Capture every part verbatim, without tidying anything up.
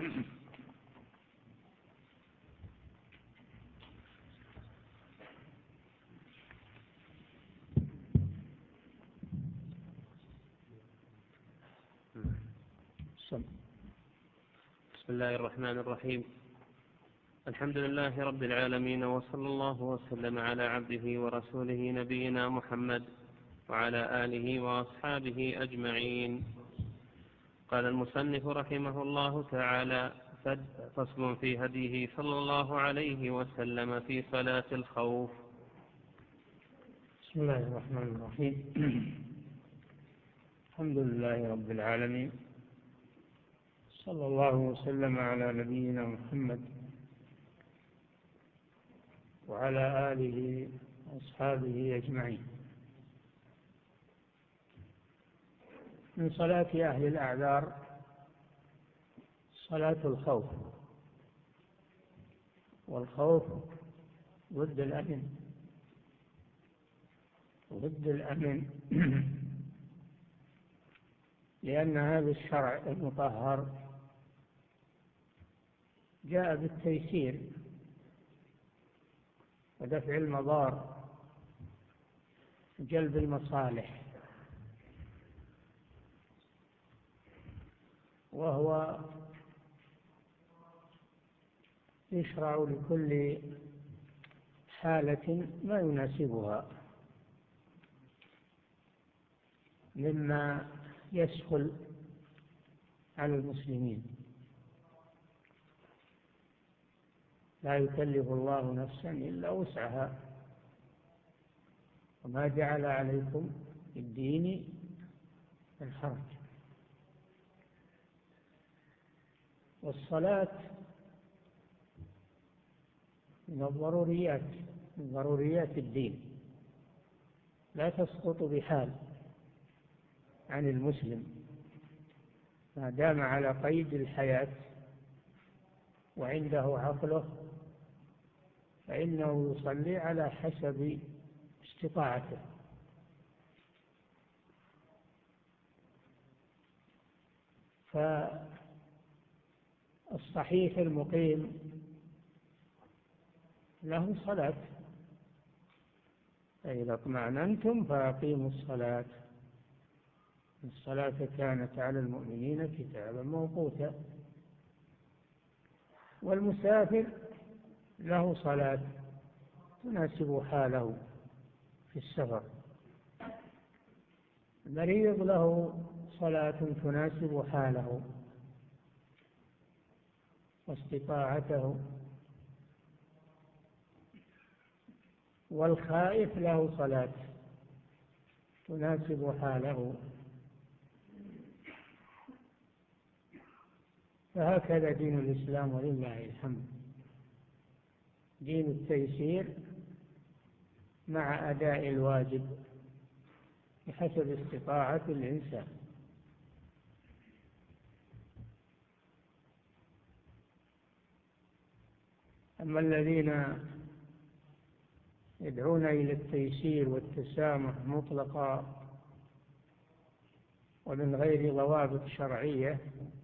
بسم الله الرحمن الرحيم. الحمد لله رب العالمين، وصلى الله وسلم على عبده ورسوله نبينا محمد وعلى آله وأصحابه أجمعين. قال المصنف رحمه الله تعالى: فصل في هديه صلى الله عليه وسلم في صلاة الخوف. بسم الله الرحمن الرحيم. الحمد لله رب العالمين، صلى الله وسلم على نبينا محمد وعلى آله وأصحابه أجمعين. من صلاة أهل الأعذار صلاة الخوف، والخوف ضد الأمن، ضد الأمن لأن هذا الشرع المطهر جاء بالتيسير ودفع المضار وجلب المصالح، وهو يشرع لكل حالة ما يناسبها مما يسهل على المسلمين. لا يكلف الله نفسا إلا وسعها، وما جعل عليكم في الدين من حرج. والصلاة من الضروريات، من ضروريات الدين، لا تسقط بحال عن المسلم ما دام على قيد الحياة وعنده عقله، فإنه يصلي على حسب استطاعته. فالصحيح المقيم له صلاة، فإذا اطمأننتم فأقيموا الصلاة، الصلاة كانت على المؤمنين كتابا موقوتا. والمسافر له صلاة تناسب حاله في السفر، المريض له صلاة تناسب حاله واستطاعته، والخائف له صلاة تناسب حاله. فهكذا دين الإسلام ولله الحمد، دين التيسير مع أداء الواجب بحسب استطاعة الإنسان. أما الذين يدعون إلى التيسير والتسامح مطلقا ومن غير ضوابط شرعية،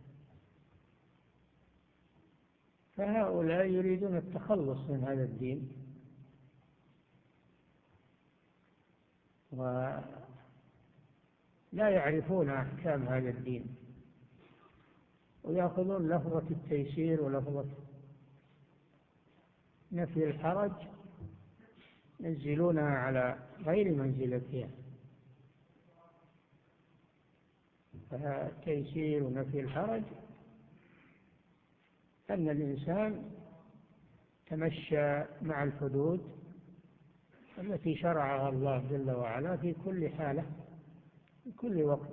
فهؤلاء يريدون التخلص من هذا الدين، ولا يعرفون أحكام هذا الدين، ويأخذون لفظة التيسير ولفظة نفي الحرج ينزلونها على غير منزلتها. فالتيسير ونفي الحرج أن الإنسان تمشى مع الحدود التي شرعها الله جل وعلا في كل حالة، في كل وقت،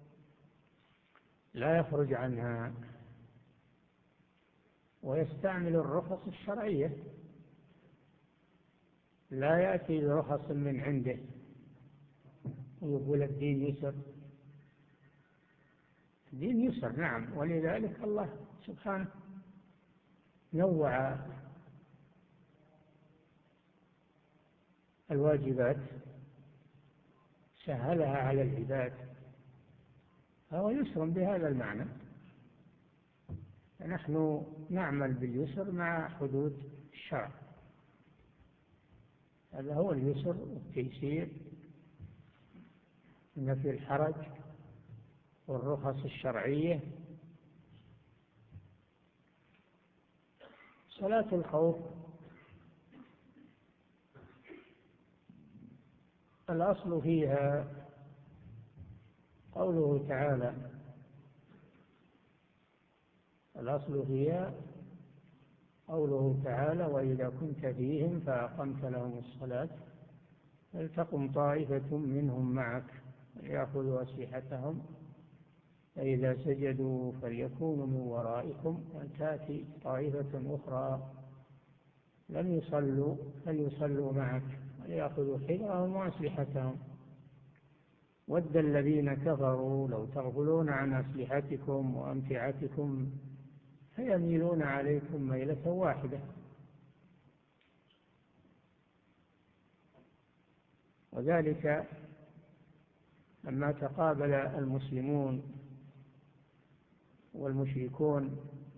لا يخرج عنها، ويستعمل الرخص الشرعية، لا يأتي برخص من عنده ويقول الدين يسر. الدين يسر نعم، ولذلك الله سبحانه نوع الواجبات، سهلها على العباد، فهو يسر بهذا المعنى، فنحن نعمل باليسر مع حدود الشرع. هذا هو اليسر والتيسير، نفي الحرج والرخص الشرعية. صلاة الخوف الأصل فيها قوله تعالى، الأصل فيها قوله تعالى: وإذا كنت فيهم فأقمت لهم الصلاة فلتقم طائفة منهم معك ليأخذوا أسلحتهم فإذا سجدوا فليكونوا من ورائكم ولتأتي طائفة أخرى لم يصلوا فليصلوا معك وليأخذوا حذرهم وأسلحتهم ود الذين كفروا لو تغفلون عن أسلحتكم وأمتعتكم فيميلون عليكم ميلة واحدة. وذلك لما تقابل المسلمون والمشركون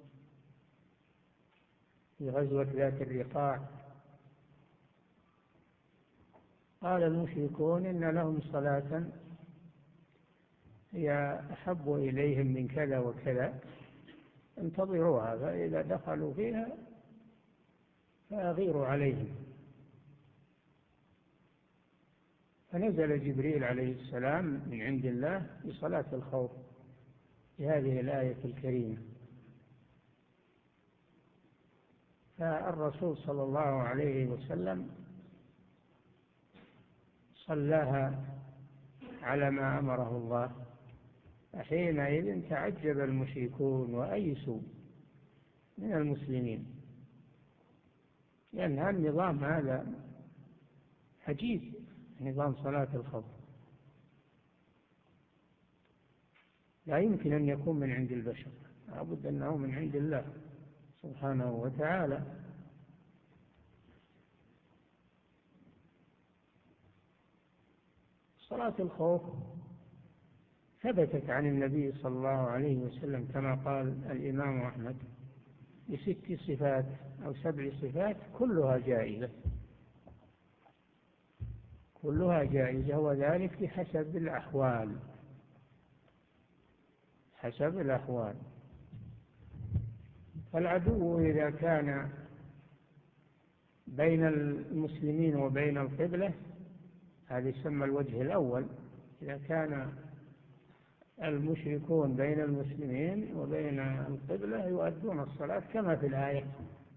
في غزوة ذات الرقاع، قال المشركون إن لهم صلاة هي أحب إليهم من كذا وكذا انتظروها، فإذا دخلوا فيها فأغيروا عليهم. فنزل جبريل عليه السلام من عند الله بصلاة الخوف بهذه الآية الكريمة، فالرسول صلى الله عليه وسلم صلاها على ما أمره الله. فحينئذ تعجب المشركون وأيسوا من المسلمين، لأن النظام هذا عجيب، نظام صلاة الخوف لا يمكن أن يكون من عند البشر، لابد أنه من عند الله سبحانه وتعالى. صلاة الخوف ثبتت عن النبي صلى الله عليه وسلم كما قال الإمام أحمد بست صفات أو سبع صفات كلها جائزة، كلها جائزة، وذلك بحسب الأحوال، حسب الأحوال. فالعدو إذا كان بين المسلمين وبين القبلة هذا يسمى الوجه الأول. إذا كان المشركون بين المسلمين وبين القبلة يؤدون الصلاة كما في الآية،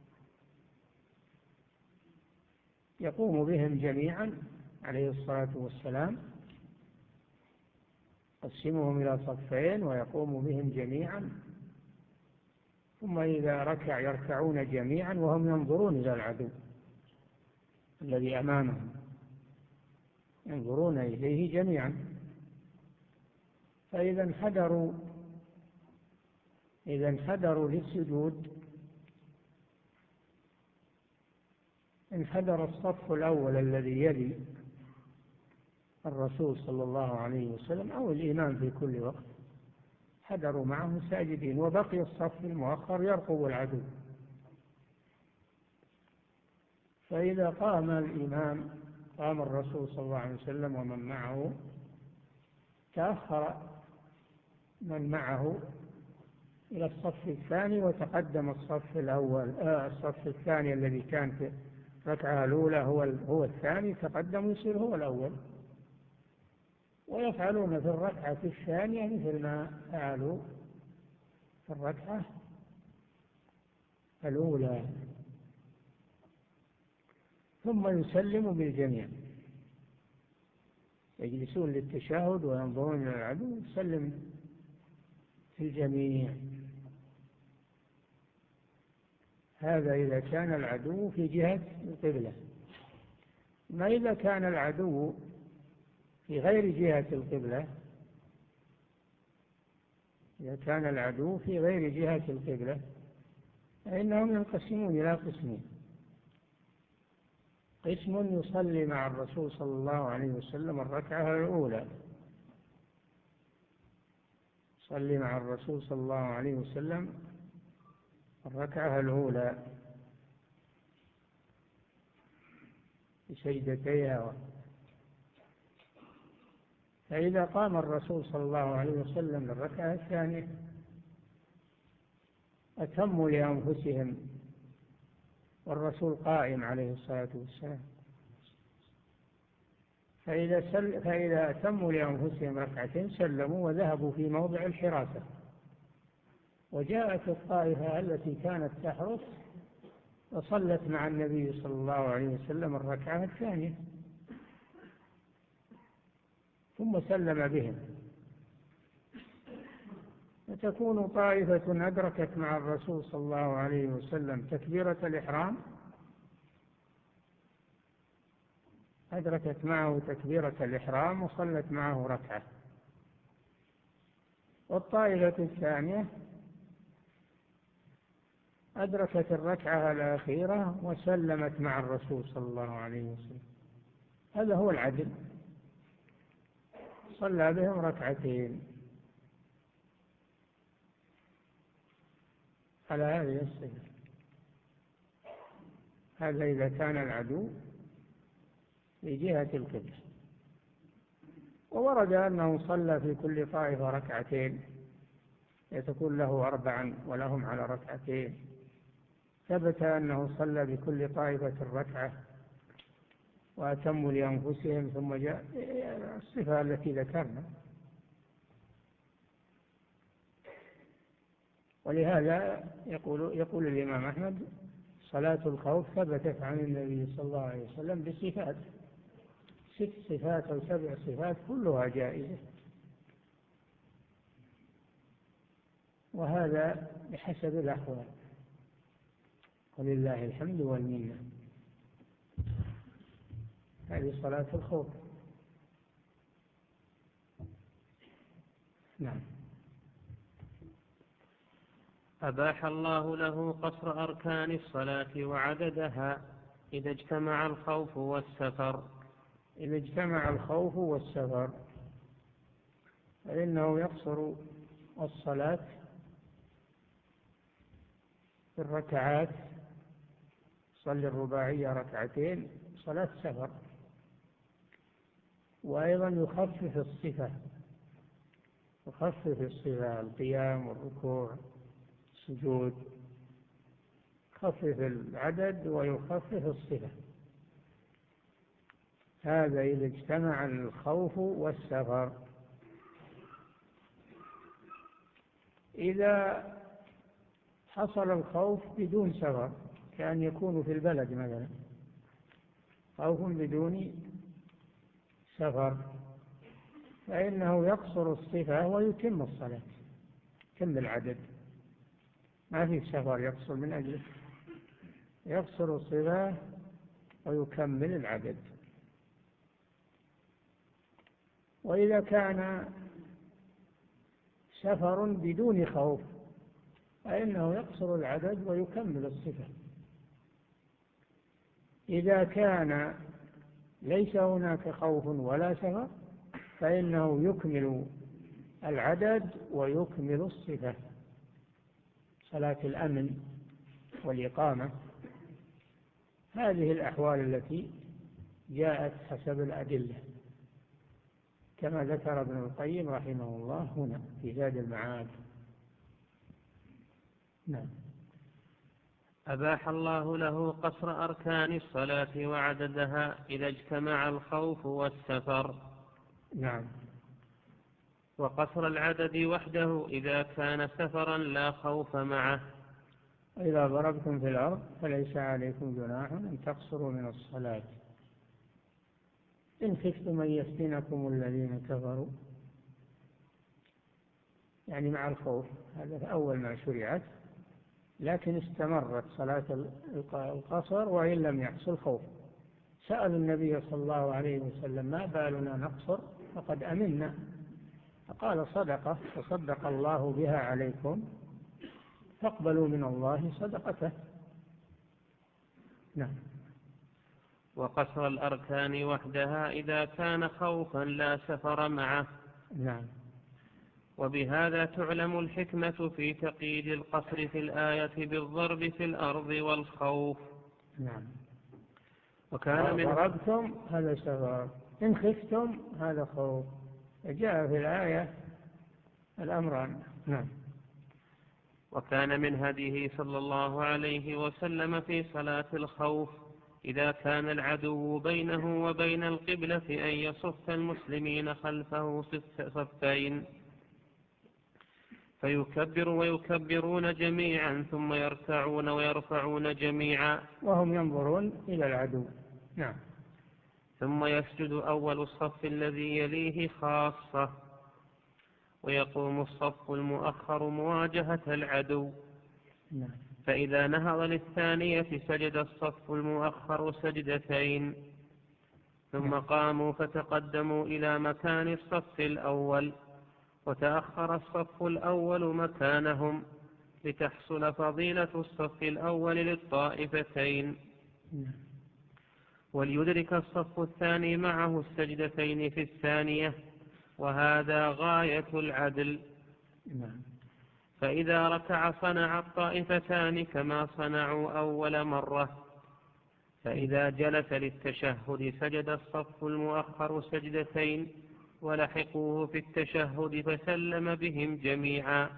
يقوم بهم جميعا عليه الصلاة والسلام، قسمهم إلى صفين ويقوم بهم جميعا، ثم إذا ركع يركعون جميعا وهم ينظرون إلى العدو الذي أمامهم، ينظرون إليه جميعا. فإذا انحدروا إذا انحدروا للسجود انحدر الصف الأول الذي يلي الرسول صلى الله عليه وسلم أو الإمام في كل وقت، حدروا معه ساجدين، وبقي الصف المؤخر يرقب العدو. فإذا قام الإمام قام الرسول صلى الله عليه وسلم ومن معه، تأخر من معه إلى الصف الثاني وتقدم الصف الأول آه الصف الثاني الذي كان في الركعة الأولى هو هو الثاني، تقدم يصير هو الأول، ويفعلون في الركعة الثانية مثل ما فعلوا في الركعة الأولى، ثم يسلم بالجميع، يجلسون للتشهد وينظرون إلى العدو، يسلم في الجميع. هذا إذا كان العدو في جهة القبلة. ما إذا كان العدو في غير جهة القبلة، إذا كان العدو في غير جهة القبلة فإنهم ينقسمون إلى قسمين: قسم يصلي مع الرسول صلى الله عليه وسلم الركعة الأولى، يصلي مع الرسول صلى الله عليه وسلم الركعة الأولى بسجدتيها. فإذا قام الرسول صلى الله عليه وسلم للركعة الثانية أتموا لأنفسهم، والرسول قائم عليه الصلاة والسلام. فإذا, سل فإذا أتموا لأنفسهم ركعتين سلموا وذهبوا في موضع الحراسة. وجاءت الطائفة التي كانت تحرس وصلت مع النبي صلى الله عليه وسلم الركعة الثانية ثم سلم بهم. فتكون طائفة أدركت مع الرسول صلى الله عليه وسلم تكبيرة الإحرام، أدركت معه تكبيرة الإحرام وصلت معه ركعة. والطائفة الثانية أدركت الركعة الأخيرة وسلمت مع الرسول صلى الله عليه وسلم. هذا هو العدل، صلى بهم ركعتين على هذه الصفة. هذا إذا كان العدو في جهة القبلة. وورد أنه صلى في كل طائفة ركعتين يتكون له أربعا ولهم على ركعتين. ثبت أنه صلى بكل طائفة ركعة وأتموا لأنفسهم، ثم جاء الصفة التي ذكرنا. ولهذا يقول, يقول الإمام أحمد صلاة الخوف ثبتت عن النبي صلى الله عليه وسلم بصفات، ست صفات أو سبع صفات كلها جائزة، وهذا بحسب الأحوال، ولله الحمد والمنة. هذه صلاة الخوف. نعم. أباح الله له قصر أركان الصلاة وعددها إذا اجتمع الخوف والسفر. إذا اجتمع الخوف والسفر فإنه يقصر الصلاة في الركعات، صلي الرباعية ركعتين صلاة سفر. وأيضا يخفف الصفة، يخفف الصفة، القيام والركوع السجود، يخفف العدد ويخفف الصفة. هذا إذا اجتمع الخوف والسفر. إذا حصل الخوف بدون سفر، كأن يكون في البلد مثلا، خوف بدون سفر، فإنه يقصر الصفة ويتم الصلاة، يتم العدد، ما في سفر يقصر من أجله، يقصر الصفة ويكمل العدد. وإذا كان سفر بدون خوف فإنه يقصر العدد ويكمل الصفة. إذا كان ليس هناك خوف ولا سفر فإنه يكمل العدد ويكمل الصفة، صلاة الأمن والإقامة. هذه الأحوال التي جاءت حسب الأدلة كما ذكر ابن القيم رحمه الله هنا في زاد المعاد. نعم. أباح الله له قصر أركان الصلاة وعددها إذا اجتمع الخوف والسفر. نعم. وقصر العدد وحده إذا كان سفرا لا خوف معه. إذا ضربتم في الأرض فليس عليكم جناح أن تقصروا من الصلاة إن خفتم أن يفتنكم الذين كفروا، يعني مع الخوف. هذا أول ما شرعت، لكن استمرت صلاة القصر وإن لم يحصل خوف. سأل النبي صلى الله عليه وسلم ما بالنا نقصر فقد أمنا، فقال صدقة تصدق الله بها عليكم فاقبلوا من الله صدقته. نعم. وقصر الأركان وحدها إذا كان خوفا لا سفر معه. نعم. وبهذا تعلم الحكمة في تقييد القصر في الآية بالضرب في الأرض والخوف. نعم. وكان من ضربتم هذا سبب، إن خفتم هذا خوف، جاء في الآية الأمران. نعم. وكان من هديه صلى الله عليه وسلم في صلاة الخوف إذا كان العدو بينه وبين القبلة أن يصف المسلمين خلفه صفين، فيكبر ويكبرون جميعا ثم يركعون ويرفعون جميعا وهم ينظرون إلى العدو. نعم. ثم يسجد أول الصف الذي يليه خاصة، ويقوم الصف المؤخر مواجهة العدو. نعم. فإذا نهض للثانية سجد الصف المؤخر سجدتين، ثم قاموا فتقدموا إلى مكان الصف الأول، وتأخر الصف الأول مكانهم لتحصل فضيلة الصف الأول للطائفتين، وليدرك الصف الثاني معه السجدتين في الثانية، وهذا غاية العدل. فإذا ركع صنع الطائفتان كما صنعوا أول مرة، فإذا جلس للتشهد سجد الصف المؤخر سجدتين ولحقوه في التشهد فسلم بهم جميعا.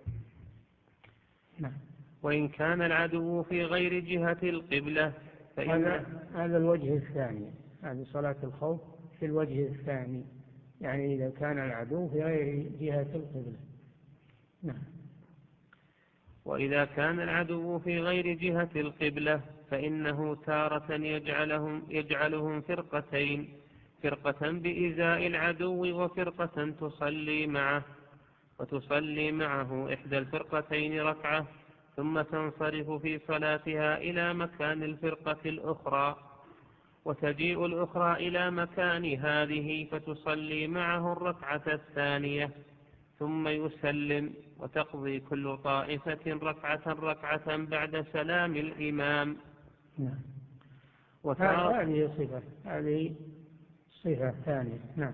وإن كان العدو في غير جهة القبلة هذا هذا الوجه الثاني، هذه صلاة الخوف في الوجه الثاني، يعني إذا كان العدو في غير جهة القبلة. نعم. وإذا كان العدو في غير جهة القبلة فإنه تارة يجعلهم, يجعلهم فرقتين، فرقة بإزاء العدو وفرقة تصلي معه، وتصلي معه إحدى الفرقتين ركعة ثم تنصرف في صلاتها إلى مكان الفرقة الأخرى، وتجيء الأخرى إلى مكان هذه فتصلي معه الركعة الثانية ثم يسلم، وتقضي كل طائفة ركعة ركعة بعد سلام الإمام. نعم. هذه صفة هذه صفة ثانية. نعم.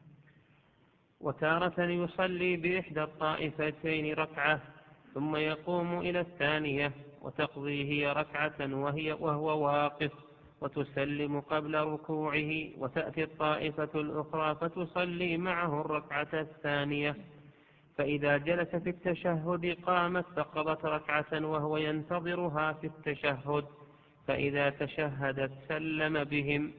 وتارة يصلي بإحدى الطائفتين ركعة ثم يقوم إلى الثانية وتقضي هي ركعة وهي وهو واقف، وتسلم قبل ركوعه، وتأتي الطائفة الأخرى فتصلي معه الركعة الثانية، فإذا جلس في التشهد قامت فقضت ركعة وهو ينتظرها في التشهد، فإذا تشهدت سلم بهم.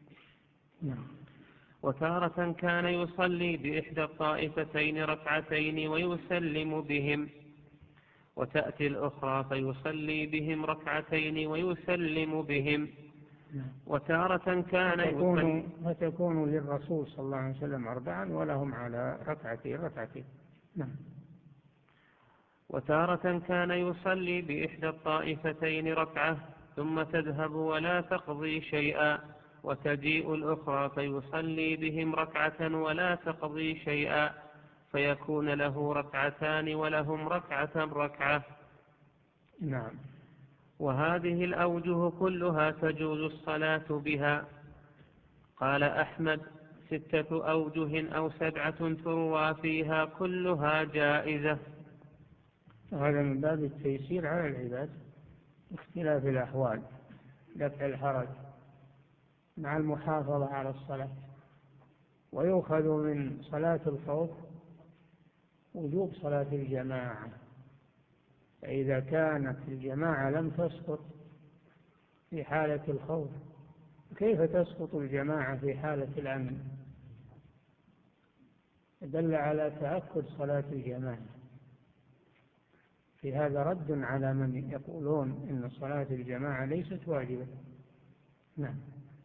وتارة كان يصلي بإحدى الطائفتين ركعتين ويسلم بهم، وتأتي الأخرى فيصلي بهم ركعتين ويسلم بهم. وتارة كان يصلي فتكون للرسول صلى الله عليه وسلم أربعا ولهم على ركعتين ركعتين. نعم. وتارة كان يصلي بإحدى الطائفتين ركعة ثم تذهب ولا تقضي شيئا، وتجيء الأخرى فيصلي بهم ركعة ولا تقضي شيئا، فيكون له ركعتان ولهم ركعة ركعة. نعم. وهذه الأوجه كلها تجوز الصلاة بها. قال أحمد: ستة أوجه أو سبعة تروى فيها كلها جائزة. هذا من باب التيسير على العباد، اختلاف الأحوال، دفع الحرج مع المحافظة على الصلاة. ويؤخذ من صلاة الخوف وجوب صلاة الجماعة، فإذا كانت الجماعة لم تسقط في حالة الخوف كيف تسقط الجماعة في حالة الأمن؟ دل على تأكد صلاة الجماعة. في هذا رد على من يقولون إن صلاة الجماعة ليست واجبة. نعم.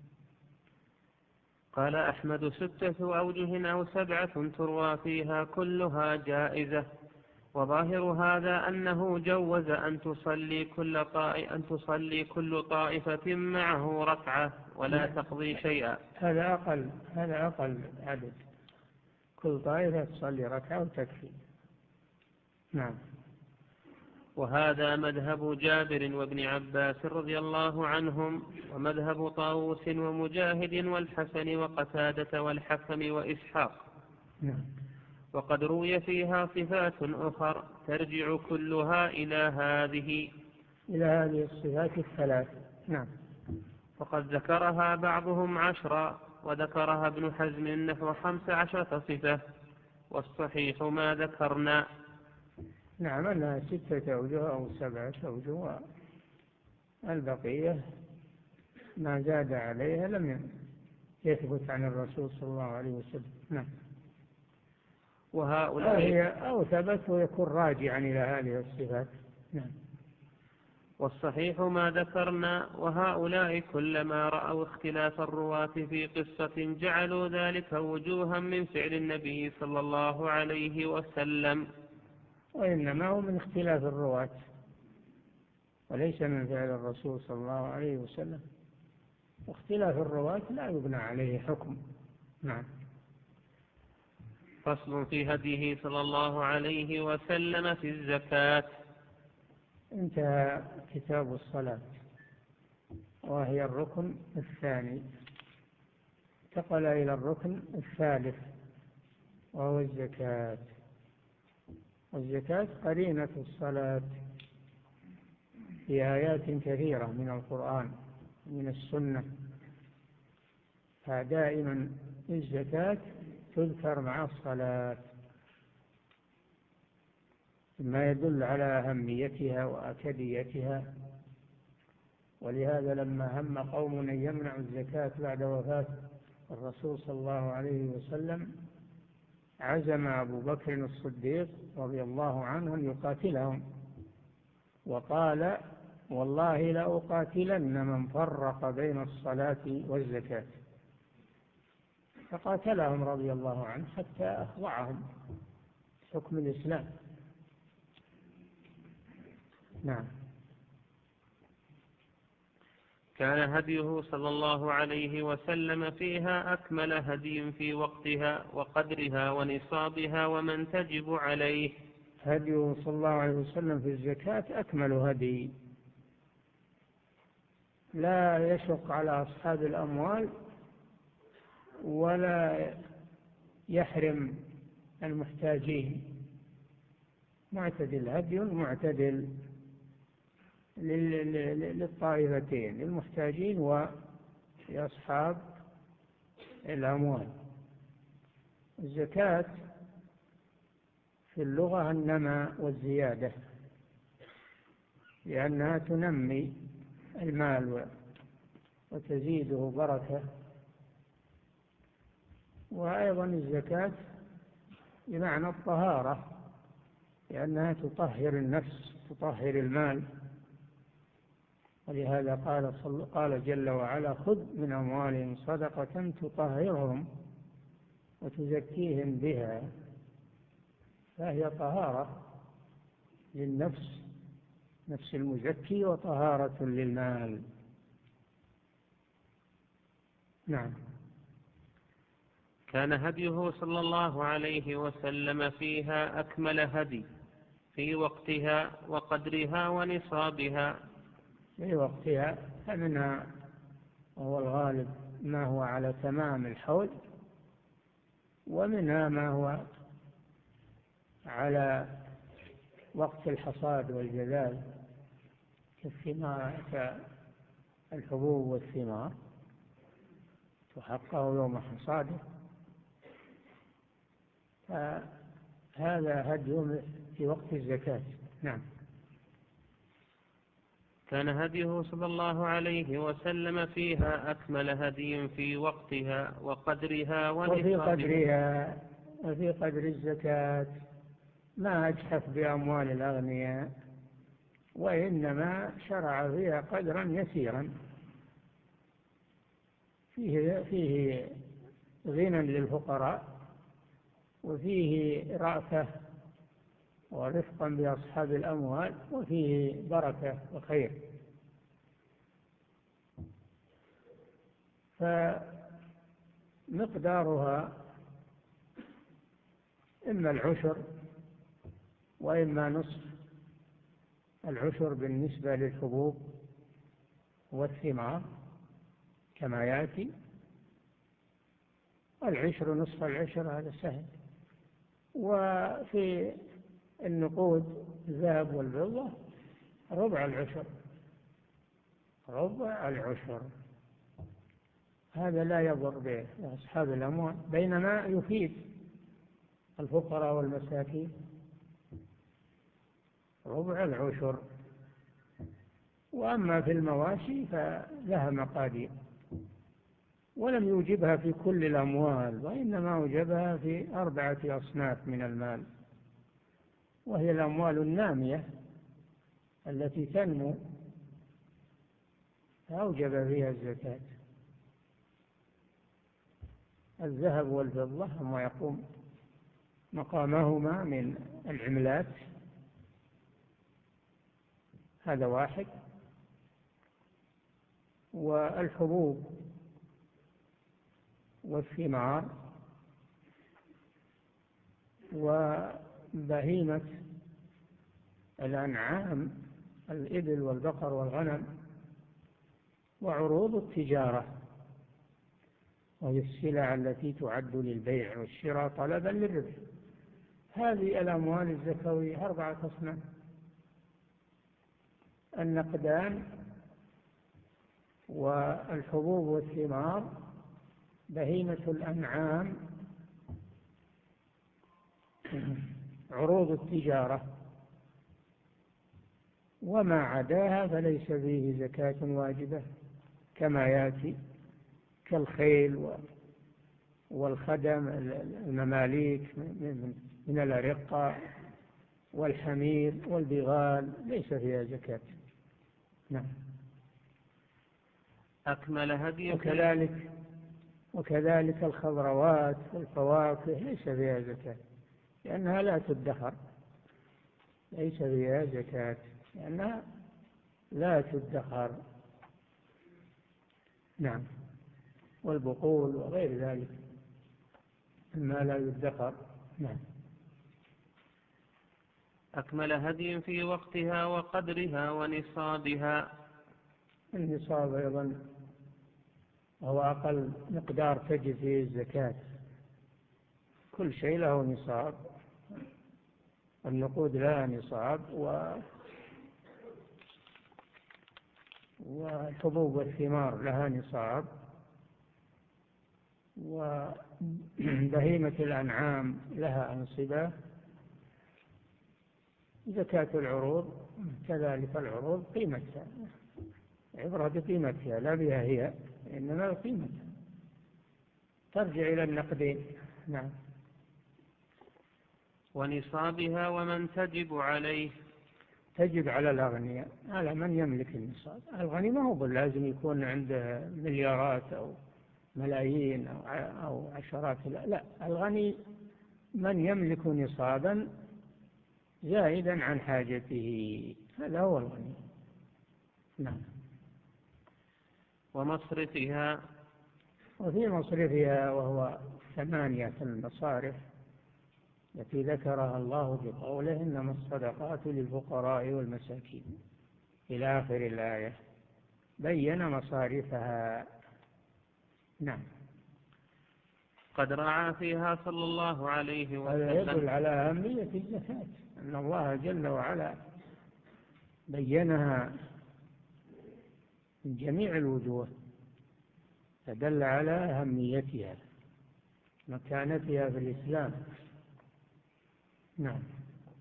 قال أحمد: ستة أوجه أو سبعة تروى فيها كلها جائزة. وظاهر هذا أنه جوز أن تصلي كل طائفة أن تصلي كل طائفة معه ركعة ولا تقضي شيئا. هذا أقل هذا أقل عدد، كل طائفة تصلي ركعة وتكفي. نعم. وهذا مذهب جابر وابن عباس رضي الله عنهم، ومذهب طاووس ومجاهد والحسن وقتادة والحكم وإسحاق. نعم. وقد روي فيها صفات أخر ترجع كلها إلى هذه إلى هذه الصفات الثلاث. نعم. وقد ذكرها بعضهم عشرا، وذكرها ابن حزم نحو خمس عشرة صفة، والصحيح ما ذكرنا. نعم، أنها ستة أوجه أو سبعة أوجه، البقية ما زاد عليها لم يثبت عن الرسول صلى الله عليه وسلم. نعم. وهؤلاء أو, هي أو ثبت ويكون راجعا إلى هذه الصفات. نعم. والصحيح ما ذكرنا. وهؤلاء كلما رأوا اختلاف الرواة في قصة جعلوا ذلك وجوها من فعل النبي صلى الله عليه وسلم، وإنما هو من اختلاف الرواة وليس من فعل الرسول صلى الله عليه وسلم. واختلاف الرواة لا يبنى عليه حكم. نعم. فصل في هديه صلى الله عليه وسلم في الزكاة. انتهى كتاب الصلاة وهي الركن الثاني، انتقل إلى الركن الثالث وهو الزكاة. والزكاة قرينة الصلاة في آيات كثيرة من القرآن من السنة، فدائما الزكاة تذكر مع الصلاة ما يدل على أهميتها وأكديتها. ولهذا لما هم قوم أن يمنعوا الزكاة بعد وفاة الرسول صلى الله عليه وسلم عزم أبو بكر الصديق رضي الله عنه أن يقاتلهم، وقال: والله لأقاتلن من فرق بين الصلاة والزكاة. فقاتلهم رضي الله عنه حتى أخضعهم حكم الإسلام. نعم. كان هديه صلى الله عليه وسلم فيها أكمل هدي في وقتها وقدرها ونصابها ومن تجب عليه. هديه صلى الله عليه وسلم في الزكاة أكمل هدي، لا يشق على أصحاب الأموال ولا يحرم المحتاجين، معتدل، هدي معتدل للطائفتين، للمحتاجين ولأصحاب الأموال. الزكاة في اللغة النماء والزيادة، لأنها تنمي المال وتزيده بركة. وأيضا الزكاة بمعنى الطهارة، لأنها تطهر النفس، تطهر المال. ولهذا قال, قال جل وعلا: خذ من أموالهم صدقة تطهرهم وتزكيهم بها. فهي طهارة للنفس، نفس المزكي، وطهارة للمال. نعم. كان هديه صلى الله عليه وسلم فيها أكمل هدي في وقتها وقدرها ونصابها. في وقتها، فمنها وهو الغالب ما هو على تمام الحول، ومنها ما هو على وقت الحصاد والجذاذ كالحبوب والثمار تحقق يوم حصاده. فهذا هدي في وقت الزكاة. نعم. كان هديه صلى الله عليه وسلم فيها أكمل هدي في وقتها وقدرها وفي ونصابها. قدرها، وفي قدر الزكاة ما أجحف بأموال الأغنياء، وإنما شرع فيها قدرا يسيرا فيه, فيه غنى للفقراء، وفيه رأفة ورفقا بأصحاب الأموال، وفيه بركة وخير. فمقدارها إما العشر وإما نصف العشر بالنسبة للحبوب والثمار كما يأتي، العشر نصف العشر هذا سهل، وفي النقود الذهب والفضة ربع العشر، ربع العشر. هذا لا يضر به أصحاب الأموال، بينما يفيد الفقراء والمساكين ربع العشر. وأما في المواشي فلها مقادير، ولم يوجبها في كل الأموال، وإنما أوجبها في أربعة أصناف من المال، وهي الأموال النامية التي تنمو فأوجب فيها الزكاة. الذهب والفضة ما يقوم مقامهما من العملات، هذا واحد. والحبوب والثمار وبهيمة الأنعام الإبل والبقر والغنم، وعروض التجارة وهي السلع التي تعد للبيع والشراء طلبا للربح. هذه الأموال الزكوية أربعة أصناف: النقدان والحبوب والثمار، بهيمة الأنعام، عروض التجارة. وما عداها فليس فيه زكاة واجبة كما يأتي، كالخيل والخدم المماليك من الأرقة والحمير والبغال ليس فيها زكاة. نعم. أكمل هدي. وكذلك وكذلك الخضروات والفواكه ليس فيها زكاة، لأنها لا تدخر، ليس فيها زكاة لأنها لا تدخر. نعم. والبقول وغير ذلك ما لا يدخر. نعم. أكمل هدي في وقتها وقدرها ونصابها. النصاب أيضا هو أقل مقدار تجب فيه الزكاة، كل شيء له نصاب. النقود لها نصاب، و والحبوب والثمار لها نصاب، وبهيمة الأنعام لها أنصبة. زكاة العروض كذلك، العروض قيمتها، عبرة بقيمتها لا بها هي، إنما قيمتها ترجع إلى النقدين. نعم. ونصابها ومن تجب عليه. تجب على الأغنياء، على من يملك النصاب. الغني ما هو باللازم يكون عنده مليارات أو ملايين أو عشرات، لا, لا. الغني من يملك نصابا زائدا عن حاجته، هذا هو الغني. نعم. ومصرفها. وفي مصرفها، وهو ثمانية المصارف التي ذكرها الله بقوله إنما الصدقات للفقراء والمساكين إلى آخر الآية، بين مصارفها. نعم. قد رعى فيها صلى الله عليه وسلم. هذا يدل على أهمية الزكاة، أن الله جل وعلا بينها من جميع الوجوه، فدل على أهميتها، مكانتها في الإسلام. نعم.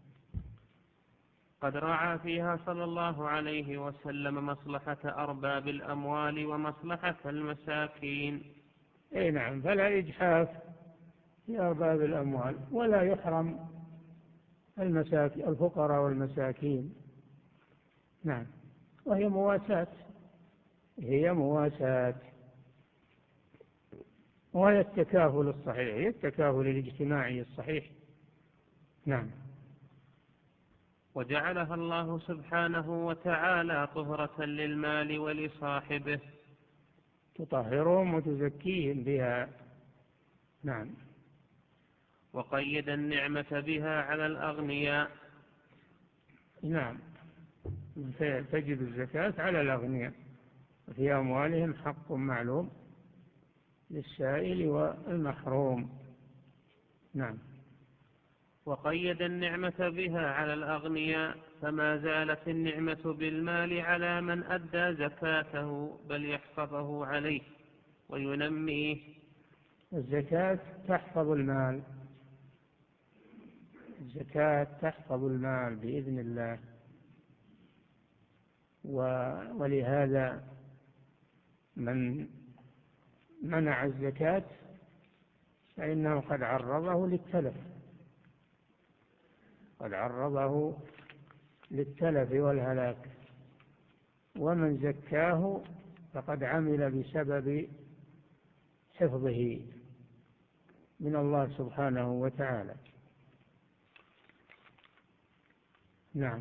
قد رعى فيها صلى الله عليه وسلم مصلحة أرباب الأموال ومصلحة المساكين. أي نعم. فلا إجحاف في أرباب الأموال، ولا يحرم المساكين الفقراء والمساكين. نعم. وهي مواساة، هي مواساة، وهي التكافل الصحيح، هي التكافل الاجتماعي الصحيح. نعم. وجعلها الله سبحانه وتعالى طهرة للمال ولصاحبه، تطهرهم وتزكيهم بها. نعم. وقيد النعمة بها على الأغنياء. نعم. تجب الزكاة على الأغنياء، في أموالهم حق معلوم للسائل والمحروم. نعم. وقيد النعمة بها على الأغنياء، فما زالت النعمة بالمال على من أدى زكاته، بل يحفظه عليه وينميه. الزكاة تحفظ المال، الزكاة تحفظ المال بإذن الله، ولهذا من منع الزكاة فإنه قد عرضه للتلف، قد عرضه للتلف والهلاك، ومن زكاه فقد عمل بسبب حفظه من الله سبحانه وتعالى. نعم.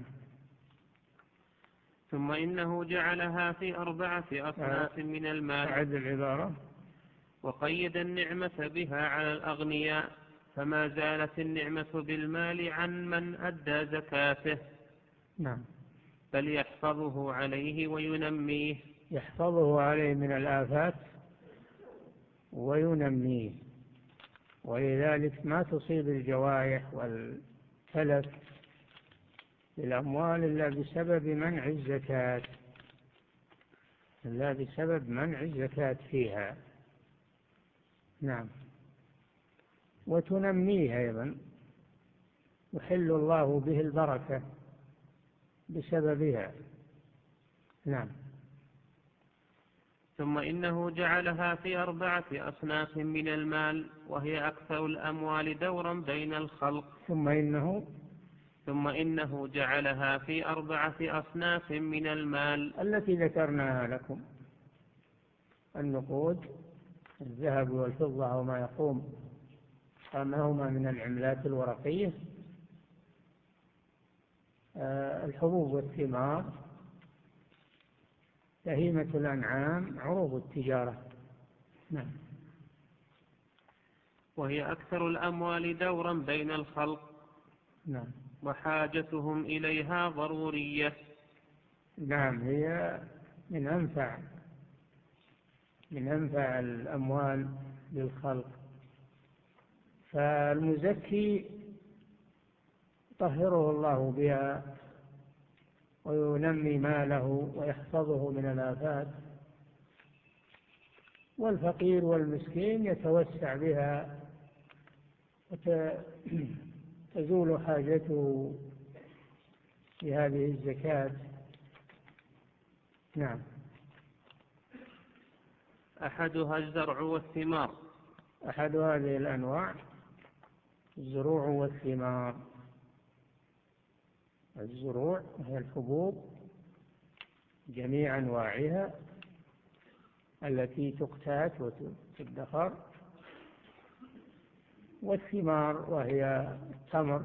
ثم إنه جعلها في أربعة أصناف من المال. أعد العبارة. وقيد النعمة بها على الأغنياء، فما زالت النعمة بالمال عن من أدى زكاته. نعم. بل يحفظه عليه وينميه. يحفظه عليه من الآفات وينميه، ولذلك ما تصيب الجوائح والتلف للأموال إلا بسبب منع الزكاة، إلا بسبب منع الزكاة فيها. نعم. وتنميه أيضا، يحل الله به البركة بسببها. نعم. ثم إنه جعلها في أربعة أصناف من المال، وهي أكثر الأموال دورا بين الخلق. ثم إنه ثم إنه جعلها في أربعة أصناف من المال التي ذكرناها لكم: النقود، الذهب والفضة وما يقوم قامهما من العملات الورقية، الحبوب والثمار، بهيمة الأنعام، عروض التجارة. نعم. وهي أكثر الأموال دورا بين الخلق. نعم. وحاجتهم إليها ضرورية. نعم. هي من أنفع من أنفع الأموال للخلق، فالمزكي يطهره الله بها وينمي ماله ويحفظه من الآفات، والفقير والمسكين يتوسع بها وتزول حاجته بهذه الزكاة. نعم. أحدها الزرع والثمار. أحد هذه الأنواع الزروع والثمار. الزروع هي الحبوب جميع أنواعها التي تقتات وتدخر، والثمار وهي التمر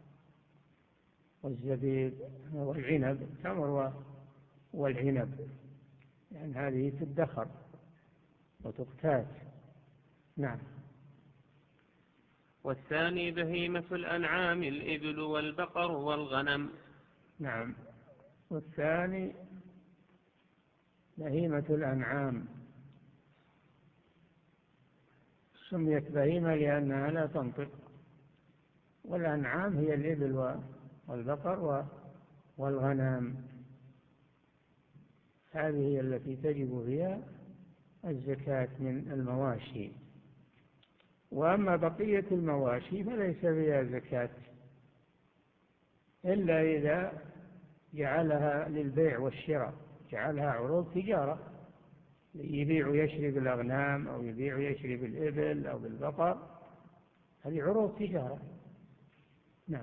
والزبيب والعنب، التمر والعنب، يعني هذه تدخر وتقتات. نعم. والثاني بهيمة الأنعام، الإبل والبقر والغنم. نعم. والثاني بهيمة الأنعام، سميت بهيمة لأنها لا تنطق، والأنعام هي الإبل والبقر والغنم، هذه هي التي تجب فيها الزكاة من المواشي. وأما بقية المواشي فليس فيها زكاة إلا إذا جعلها للبيع والشراء، جعلها عروض تجارة، يبيع ويشري بالأغنام أو يبيع ويشري بالإبل أو بالبقر، هذه عروض تجارة. نعم.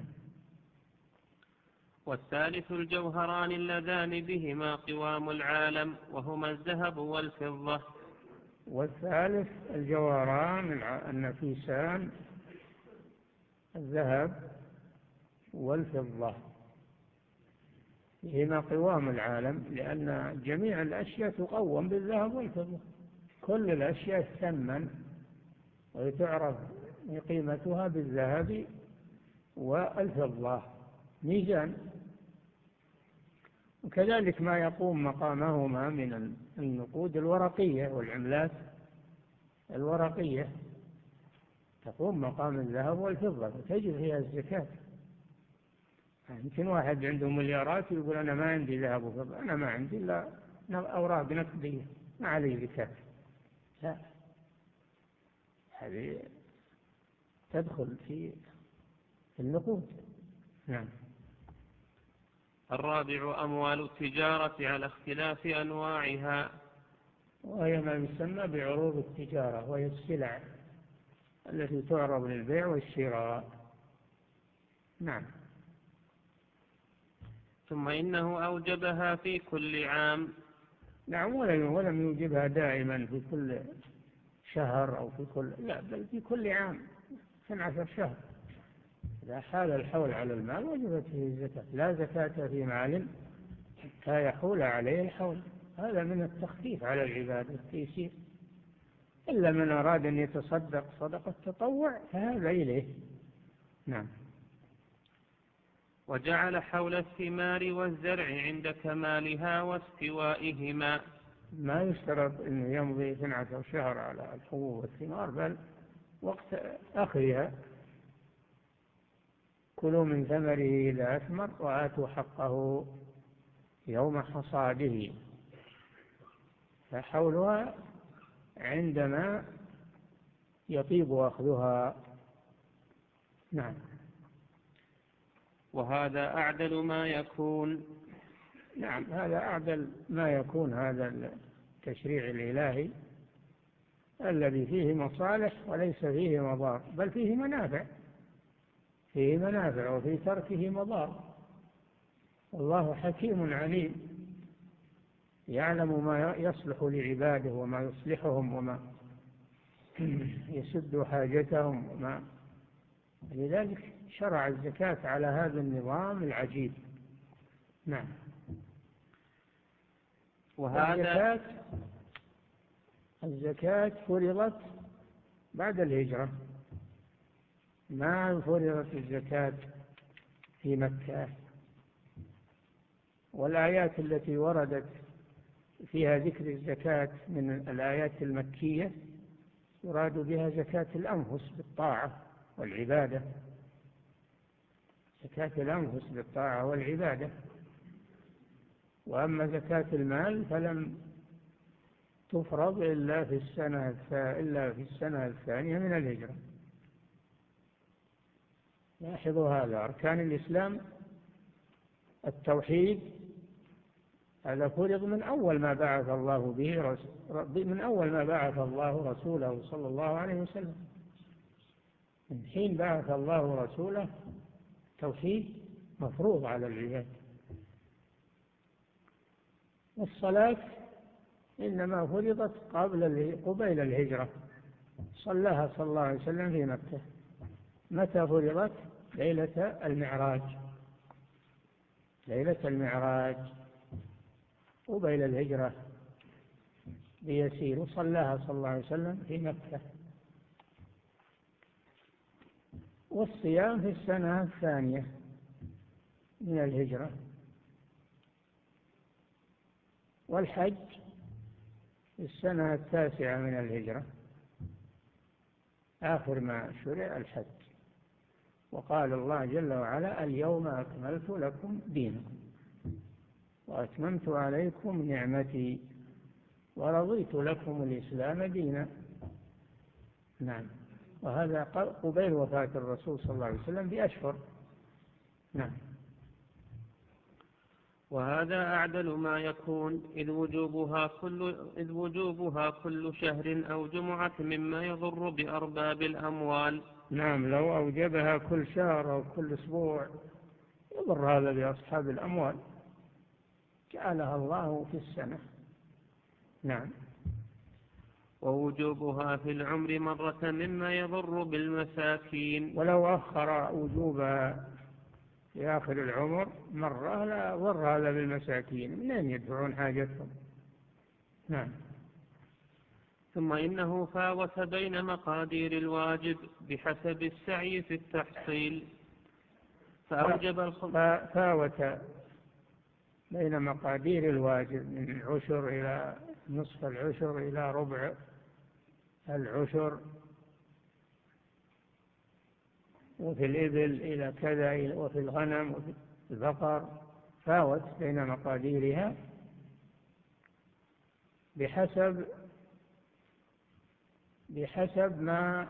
والثالث الجوهران اللذان بهما قوام العالم، وهما الذهب والفضة. والثالث الجوهران النفيسان، الذهب والفضة، هما قوام العالم، لأن جميع الأشياء تقوم بالذهب والفضة، كل الأشياء تثمن وتعرف قيمتها بالذهب والفضة، ميزان. وكذلك ما يقوم مقامهما من النقود الورقية والعملات الورقية، تقوم مقام الذهب والفضة فتجب فيها الزكاة. يمكن واحد عنده مليارات يقول أنا ما عندي ذهب وفضة، أنا ما عندي إلا أوراق نقدية ما عليه زكاة. لا، هذه تدخل في النقود. نعم. الرابع أموال التجارة على اختلاف أنواعها، وهي ما يسمى بعروض التجارة، وهي السلع التي تعرض للبيع والشراء. نعم. ثم إنه أوجبها في كل عام. نعم، ولم ولم يوجبها دائما في كل شهر أو في كل، لا، بل في كل عام اثنا عشر شهر. إذا حال الحول على المال وجبت فيه الزكاة. لا زكاة في مال حتى يحول عليه الحول. هذا من التخفيف على العباد والتيسير. إلا من أراد أن يتصدق صدقة تطوع فهذا إليه. نعم. وجعل حول الثمار والزرع عند كمالها واستوائهما. ما يشترط أنه يمضي اثنا عشر شهر على الحبوب والثمار، بل وقت أخذها. كلوا من ثمره إذا أثمر وآتوا حقه يوم حصاده. فحولها عندما يطيب أخذها. نعم. وهذا أعدل ما يكون. نعم، هذا أعدل ما يكون، هذا التشريع الإلهي الذي فيه مصالح وليس فيه مضار، بل فيه منافع، فيه منافع وفي تركه مضار. والله حكيم عليم، يعلم ما يصلح لعباده وما يصلحهم وما يسد حاجتهم وما. لذلك شرع الزكاة على هذا النظام العجيب. نعم. وهذا الزكاة الزكاة فرضت بعد الهجرة، ما فرضت الزكاة في مكة. والآيات التي وردت فيها ذكر الزكاة من الآيات المكية يراد بها زكاة الأنفس بالطاعة والعبادة، زكاة الأنفس بالطاعة والعبادة. وأما زكاة المال فلم تفرض إلا في السنة إلا في السنة الثانية من الهجرة. لاحظوا هذا. أركان الإسلام التوحيد، هذا فرض من أول ما بعث الله به رسول من أول ما بعث الله رسوله صلى الله عليه وسلم. من حين بعث الله رسوله التوحيد مفروض على العباد. والصلاة إنما فرضت قبل قبيل الهجرة، صلاها صلى الله عليه وسلم في مكة. متى فرضت؟ ليلة المعراج، ليلة المعراج قبيل الهجرة بيسير، صلاها صلى الله عليه وسلم في مكة. والصيام في السنة الثانية من الهجرة. والحج في السنة التاسعة من الهجرة، آخر ما شرع الحج. وقال الله جل وعلا: اليوم أكملت لكم دينكم وأتممت عليكم نعمتي ورضيت لكم الإسلام دينا. نعم. وهذا قبيل وفاة الرسول صلى الله عليه وسلم بأشهر. نعم. وهذا أعدل ما يكون، إذ وجوبها كل, إذ وجوبها كل شهر أو جمعة مما يضر بأرباب الأموال. نعم، لو أوجبها كل شهر أو كل أسبوع يضر هذا بأصحاب الأموال. جعلها الله في السنة. نعم. ووجوبها في العمر مرة مما يضر بالمساكين. ولو أخر وجوبها في آخر العمر مرة لا ضر هذا بالمساكين، منين يدفعون حاجتهم؟ نعم. ثم إنه فاوت بين مقادير الواجب بحسب السعي في التحصيل، فأوجب الخمس. فاوت بين مقادير الواجب من العشر إلى نصف العشر إلى ربع العشر، وفي الإبل إلى كذا، وفي الغنم وفي البقر، فاوت بين مقاديرها بحسب بحسب ما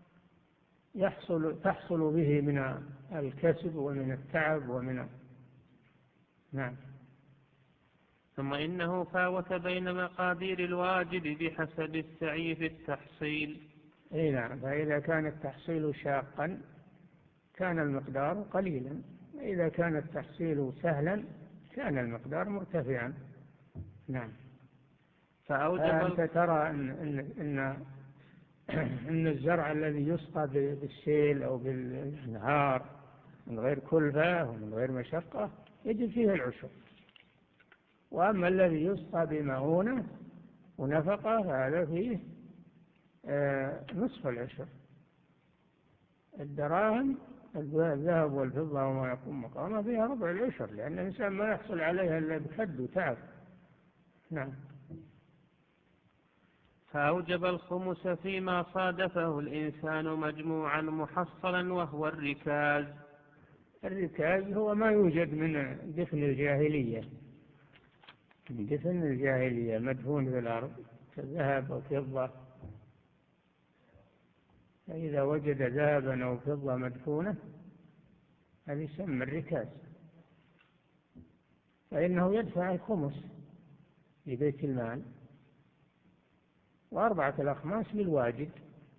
يحصل تحصل به من الكسب ومن التعب ومن نعم. ثم إنه فاوت بين مقادير الواجب بحسب السعي في التحصيل. أي نعم، فإذا كان التحصيل شاقا كان المقدار قليلا، وإذا كان التحصيل سهلا كان المقدار مرتفعا. نعم. فأنت ترى إن, إن, إن, إن الزرع الذي يسقى بالسيل أو بالنهار من غير كلفة ومن غير مشقة يجب فيه العشر، وأما الذي يسقى بمعونة ونفقة فهذا فيه آه نصف العشر. الدراهم الذهب والفضة وما يقوم مقامها فيها ربع العشر، لأن الإنسان ما يحصل عليها إلا بكد وتعب. نعم. فأوجب الخمس فيما صادفه الإنسان مجموعا محصلا وهو الركاز. الركاز هو ما يوجد من دفن الجاهلية، من دفن الجاهلية مدفون في الأرض كالذهب أو فضة. فإذا وجد ذهبا أو فضة مدفونة هذا يسمى الركاز، فإنه يدفع الخمس لبيت المال، وأربعة الأخماس للواجد،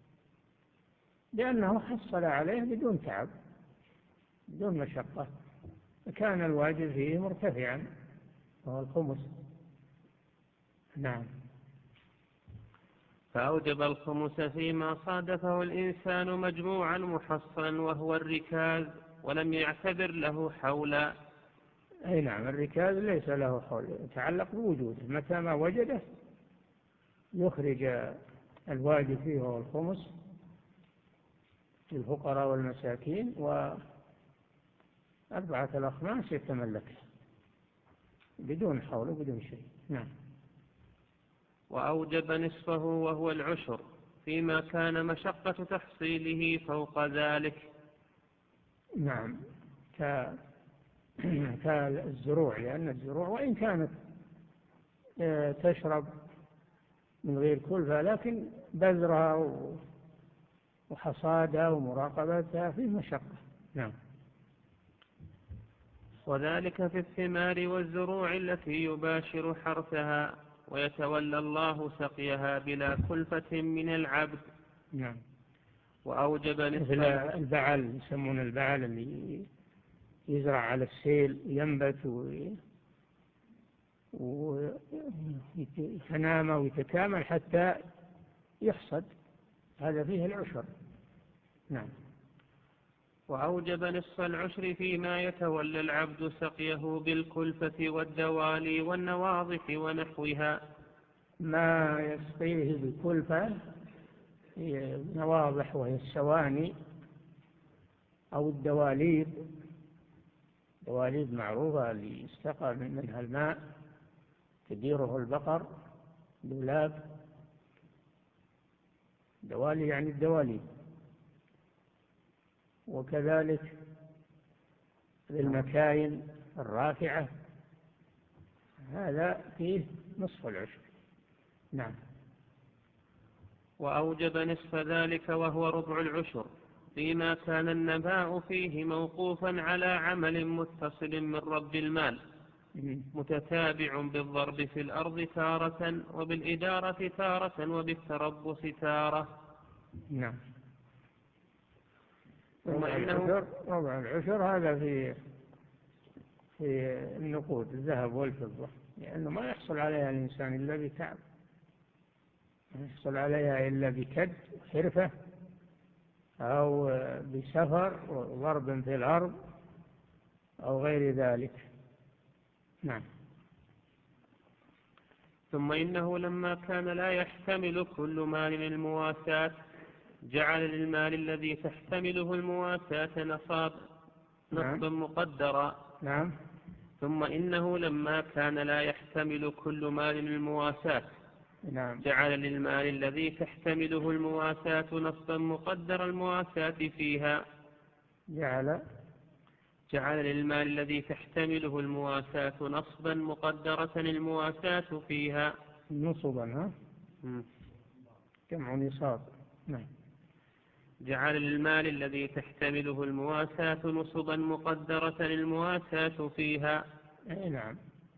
لأنه حصل عليه بدون تعب بدون مشقة، فكان الواجد فيه مرتفعا وهو الخمس. نعم. فأوجب الخمس فيما صادفه الإنسان مجموعا محصلا وهو الركاز، ولم يعتبر له حولا. أي نعم، الركاز ليس له حول، يتعلق بوجوده، متى ما وجده يخرج الواجب فيه وهو الخمس للفقراء والمساكين، وأربعة الأخماس يتملكها بدون حول وبدون شيء. نعم. وأوجب نصفه وهو العشر فيما كان مشقة تحصيله فوق ذلك. نعم، كالزروع، لأن الزروع وإن كانت تشرب من غير كلفة لكن بذرها وحصادها ومراقبتها فيه مشقة. نعم. وذلك في الثمار والزروع التي يباشر حرثها ويتولى الله سقيها بلا كلفة من العبد. نعم. وأوجب نصف البعل، يسمون البعل اللي يزرع على السيل ينبت ويتنامى ويتكامل حتى يحصد، هذا فيه العشر. نعم. وأوجب نصف العشر فيما يتولى العبد سقيه بالكلفة والدوالي والنواظف ونحوها. ما يسقيه بالكلفة هي النواضح وهي السواني أو الدواليب. دواليب معروفة اللي يستقى منها الماء تديره البقر، دولاب، دوالي يعني الدواليب. وكذلك للمكاين الرافعة هذا فيه نصف العشر. نعم. وأوجب نصف ذلك وهو ربع العشر فيما كان النباء فيه موقوفا على عمل متصل من رب المال متتابع بالضرب في الأرض تارة وبالإدارة تارة وبالتربص تارة. نعم. ثم ربع إنه العشر, ربع العشر هذا في في النقود الذهب والفضة، لأنه ما يحصل عليها الإنسان إلا بتعب، ما يحصل عليها إلا بكد وحرفة أو بسفر وضرب في الأرض أو غير ذلك. نعم. ثم إنه لما كان لا يحتمل كل مال المواساة جعل للمال الذي تحتمله المواساة نصاب نصبا مقدرا. نعم. ثم إنه لما كان لا يحتمل كل مال المواساة نعم. جعل للمال الذي تحتمله المواساة نصبا مقدر المواساة فيها جعل جعل للمال الذي تحتمله المواساة نصبا مقدرة المواساة فيها. نصبا ها م. جمع نصاب. نعم. جعل للمال الذي تحتمله المواساة نصبا مقدرة المواساة فيها. أي نعم.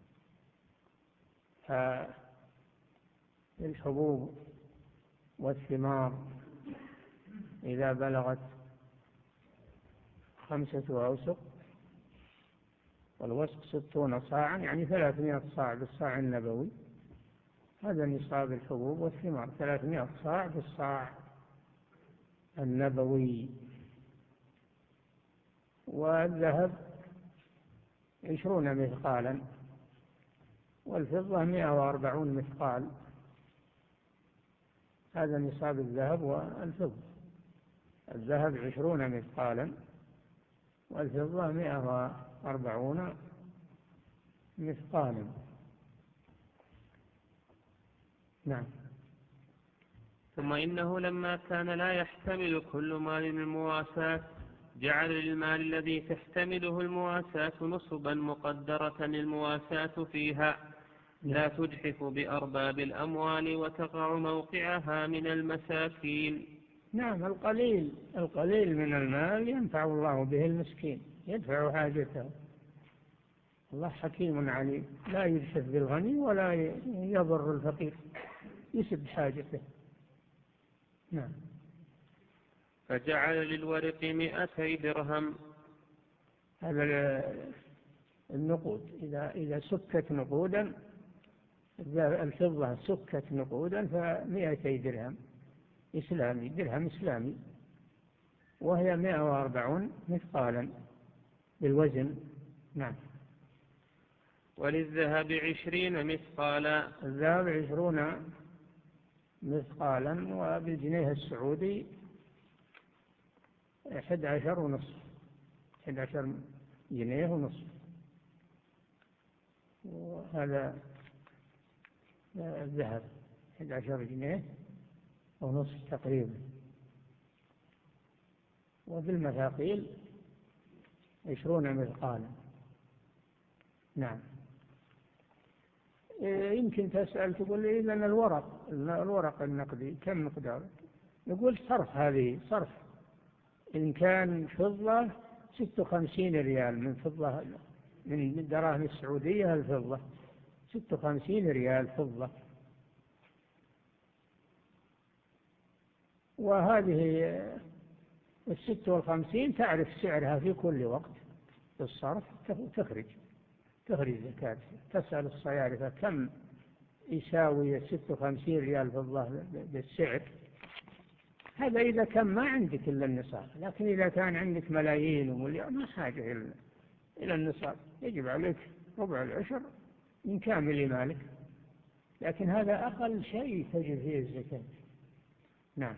الحبوب والثمار إذا بلغت خمسة أوسق والوسق ستون صاعا يعني ثلاثمائة صاع بالصاع النبوي، هذا نصاب الحبوب والثمار، ثلاثمائة صاع بالصاع النبوي. والذهب عشرون مثقالا والفضة مئة وأربعون مثقال، هذا نصاب الذهب والفضة. الذهب عشرون مثقالا والفضة مئة وأربعون مثقالا. نعم. ثم إنه لما كان لا يحتمل كل مال المواساة جعل للمال الذي تحتمله المواساة نصبا مقدرة المواساة فيها لا تجحف بأرباب الأموال وتقع موقعها من المساكين. نعم. القليل القليل من المال ينفع الله به المسكين، يدفع حاجته. الله حكيم عليم، لا يجحف بالغني ولا يضر الفقير، يسد حاجته. نعم. فجعل للورق مئتي درهم. هذا النقود إذا إذا سكت نقودا، الفضة سكت نقودا فمئتي درهم إسلامي، درهم إسلامي، وهي مئة وأربعون مثقالا بالوزن. نعم. وللذهب عشرين مثقالا. الذهب عشرون مثقالا وبالجنيه السعودي أحد عشر ونصف، أحد عشر جنيه ونصف، وهذا الذهب أحد عشر جنيه ونصف تقريبا. وبالمثاقيل عشرون مثقالا. نعم. يمكن تسأل تقول لي إذن الورق الورق النقدي كم مقداره؟ نقول صرف، هذه صرف. إن كان فضة ستة وخمسين ريال من فضة، من الدراهم السعودية الفضة ستة وخمسين ريال فضة، وهذه الستة والخمسين تعرف سعرها في كل وقت بالصرف، تخرج تخرج زكاة. تسأل الصيارفة كم يساوي ستة وخمسين ريال فضة بالسعر، هذا إذا كان ما عندك إلا النصاب. لكن إذا كان عندك ملايين ومليون ما حاجة إلى النصاب، يجب عليك ربع العشر من كامل مالك، لكن هذا أقل شيء تجب فيه الزكاة. نعم.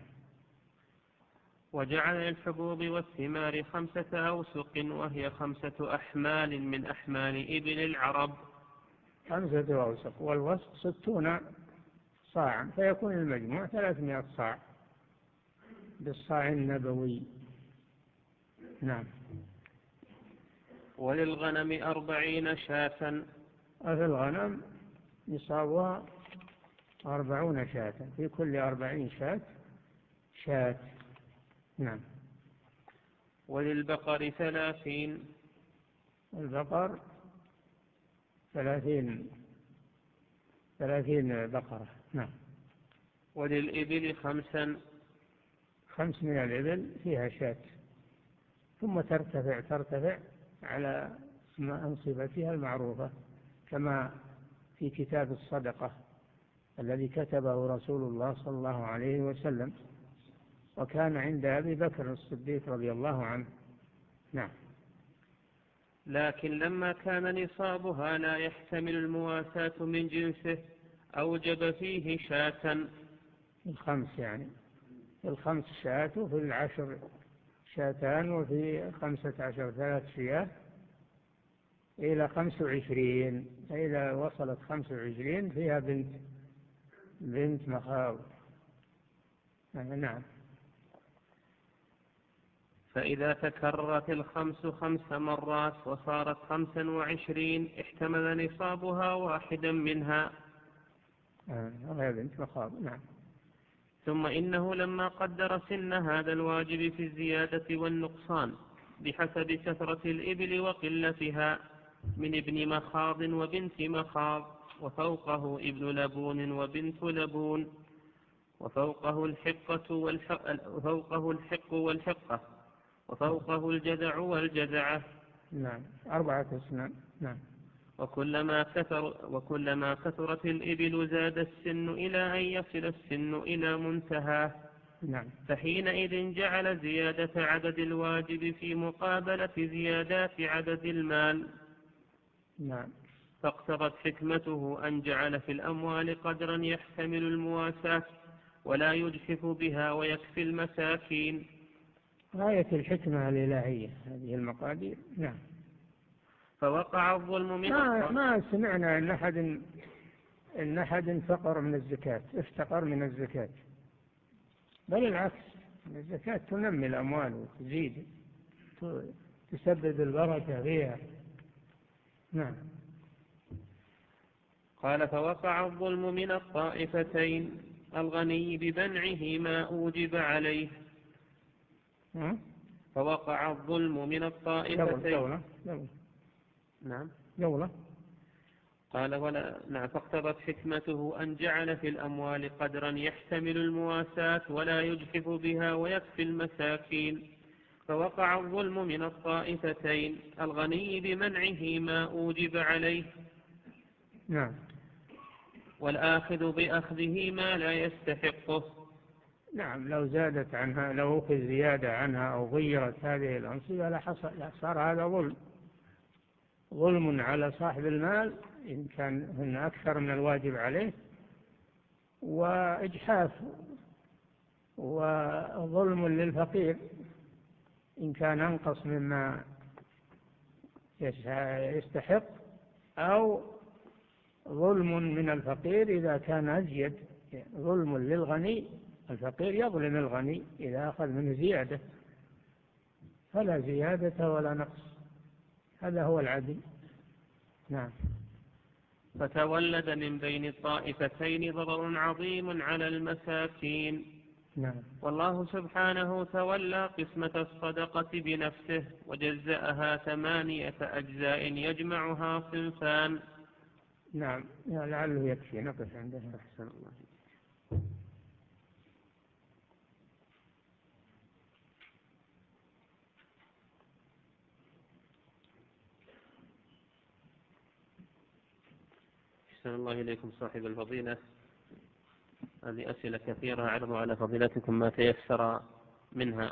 وجعل الحبوب والثمار خمسة أوسق وهي خمسة أحمال من أحمال إبل العرب. خمسة أوسق والوسق ستون صاعا، فيكون المجموع ثلاثمائة صاع بالصاع النبوي. نعم. وللغنم أربعين شاة. وفي الغنم نصابها أربعون شاة، في كل أربعين شاة شاة. نعم. وللبقر ثلاثين. البقر ثلاثين ثلاثين بقرة. نعم. وللإبل خمسا. خمس من الإبل فيها شاة، ثم ترتفع ترتفع على أنصبتها المعروفة كما في كتاب الصدقة الذي كتبه رسول الله صلى الله عليه وسلم، وكان عند أبي بكر الصديق رضي الله عنه. نعم. لكن لما كان نصابها لا يحتمل المواساة من جنسه أوجب فيه شاة. الخمس يعني الخمس شاة، وفي العشر شاتان، وفي خمسة عشر ثلاث شياه إلى خمس وعشرين. إذا وصلت خمس وعشرين فيها بنت بنت مخاض. نعم. فإذا تكررت الخمس خمس مرات وصارت خمسا وعشرين احتمل نصابها واحدا منها. هذا بنت مخاض. نعم. ثم إنه لما قدر سن هذا الواجب في الزيادة والنقصان بحسب كثرة الإبل وقلتها من ابن مخاض وبنت مخاض، وفوقه ابن لبون وبنت لبون، وفوقه الحقة والحق وفوقه الحق والحقة، وفوقه الجذع والجذعة. نعم. أربعة أسنان. نعم. وكلما كثر وكلما كثرت الإبل زاد السن إلى أن يصل السن إلى منتهاه. نعم. فحينئذ جعل زيادة عدد الواجب في مقابلة زيادات عدد المال. نعم. فاقتضت حكمته أن جعل في الأموال قدرا يحتمل المواساة ولا يجحف بها ويكفي المساكين. غاية الحكمة الإلهية هذه المقادير. نعم. فوقع الظلم من ما, ما سمعنا أن أحد إن أحد فقر من الزكاة افتقر من الزكاة، بل العكس، الزكاة تنمي الأموال وتزيد تسبب البركة فيها. نعم. قال فوقع الظلم من الطائفتين، الغني بمنعه ما أوجب عليه. نعم. فوقع الظلم من الطائفتين. دولة. دولة. نعم. دولة. قال ولا نعم. فاقتضت حكمته أن جعل في الأموال قدرا يحتمل المواساة ولا يجحف بها ويكفي المساكين. فوقع الظلم من الطائفتين، الغني بمنعه ما أوجب عليه. نعم. والآخذ بأخذه ما لا يستحقه. نعم. لو زادت عنها، لو أخذ زيادة عنها أو غيرت هذه الأنصبة لحصل صار هذا ظلم، ظلم على صاحب المال إن كان هن أكثر من الواجب عليه، وإجحاف وظلم للفقير إن كان أنقص مما يستحق، أو ظلم من الفقير إذا كان أزيد. ظلم للغني، الفقير يظلم الغني إذا أخذ منه زيادة، فلا زيادة ولا نقص، هذا هو العدل. نعم. فتولد من بين الطائفتين ضرر عظيم على المساكين. نعم. والله سبحانه تولى قسمة الصدقة بنفسه وجزأها ثمانية أجزاء يجمعها صنفان. نعم. لعله يكفي نقف عنده. أحسن الله. أحسن الله إليكم صاحب الفضيلة. هذه أسئلة كثيرة أعرض على فضيلتكم ما تيسر منها.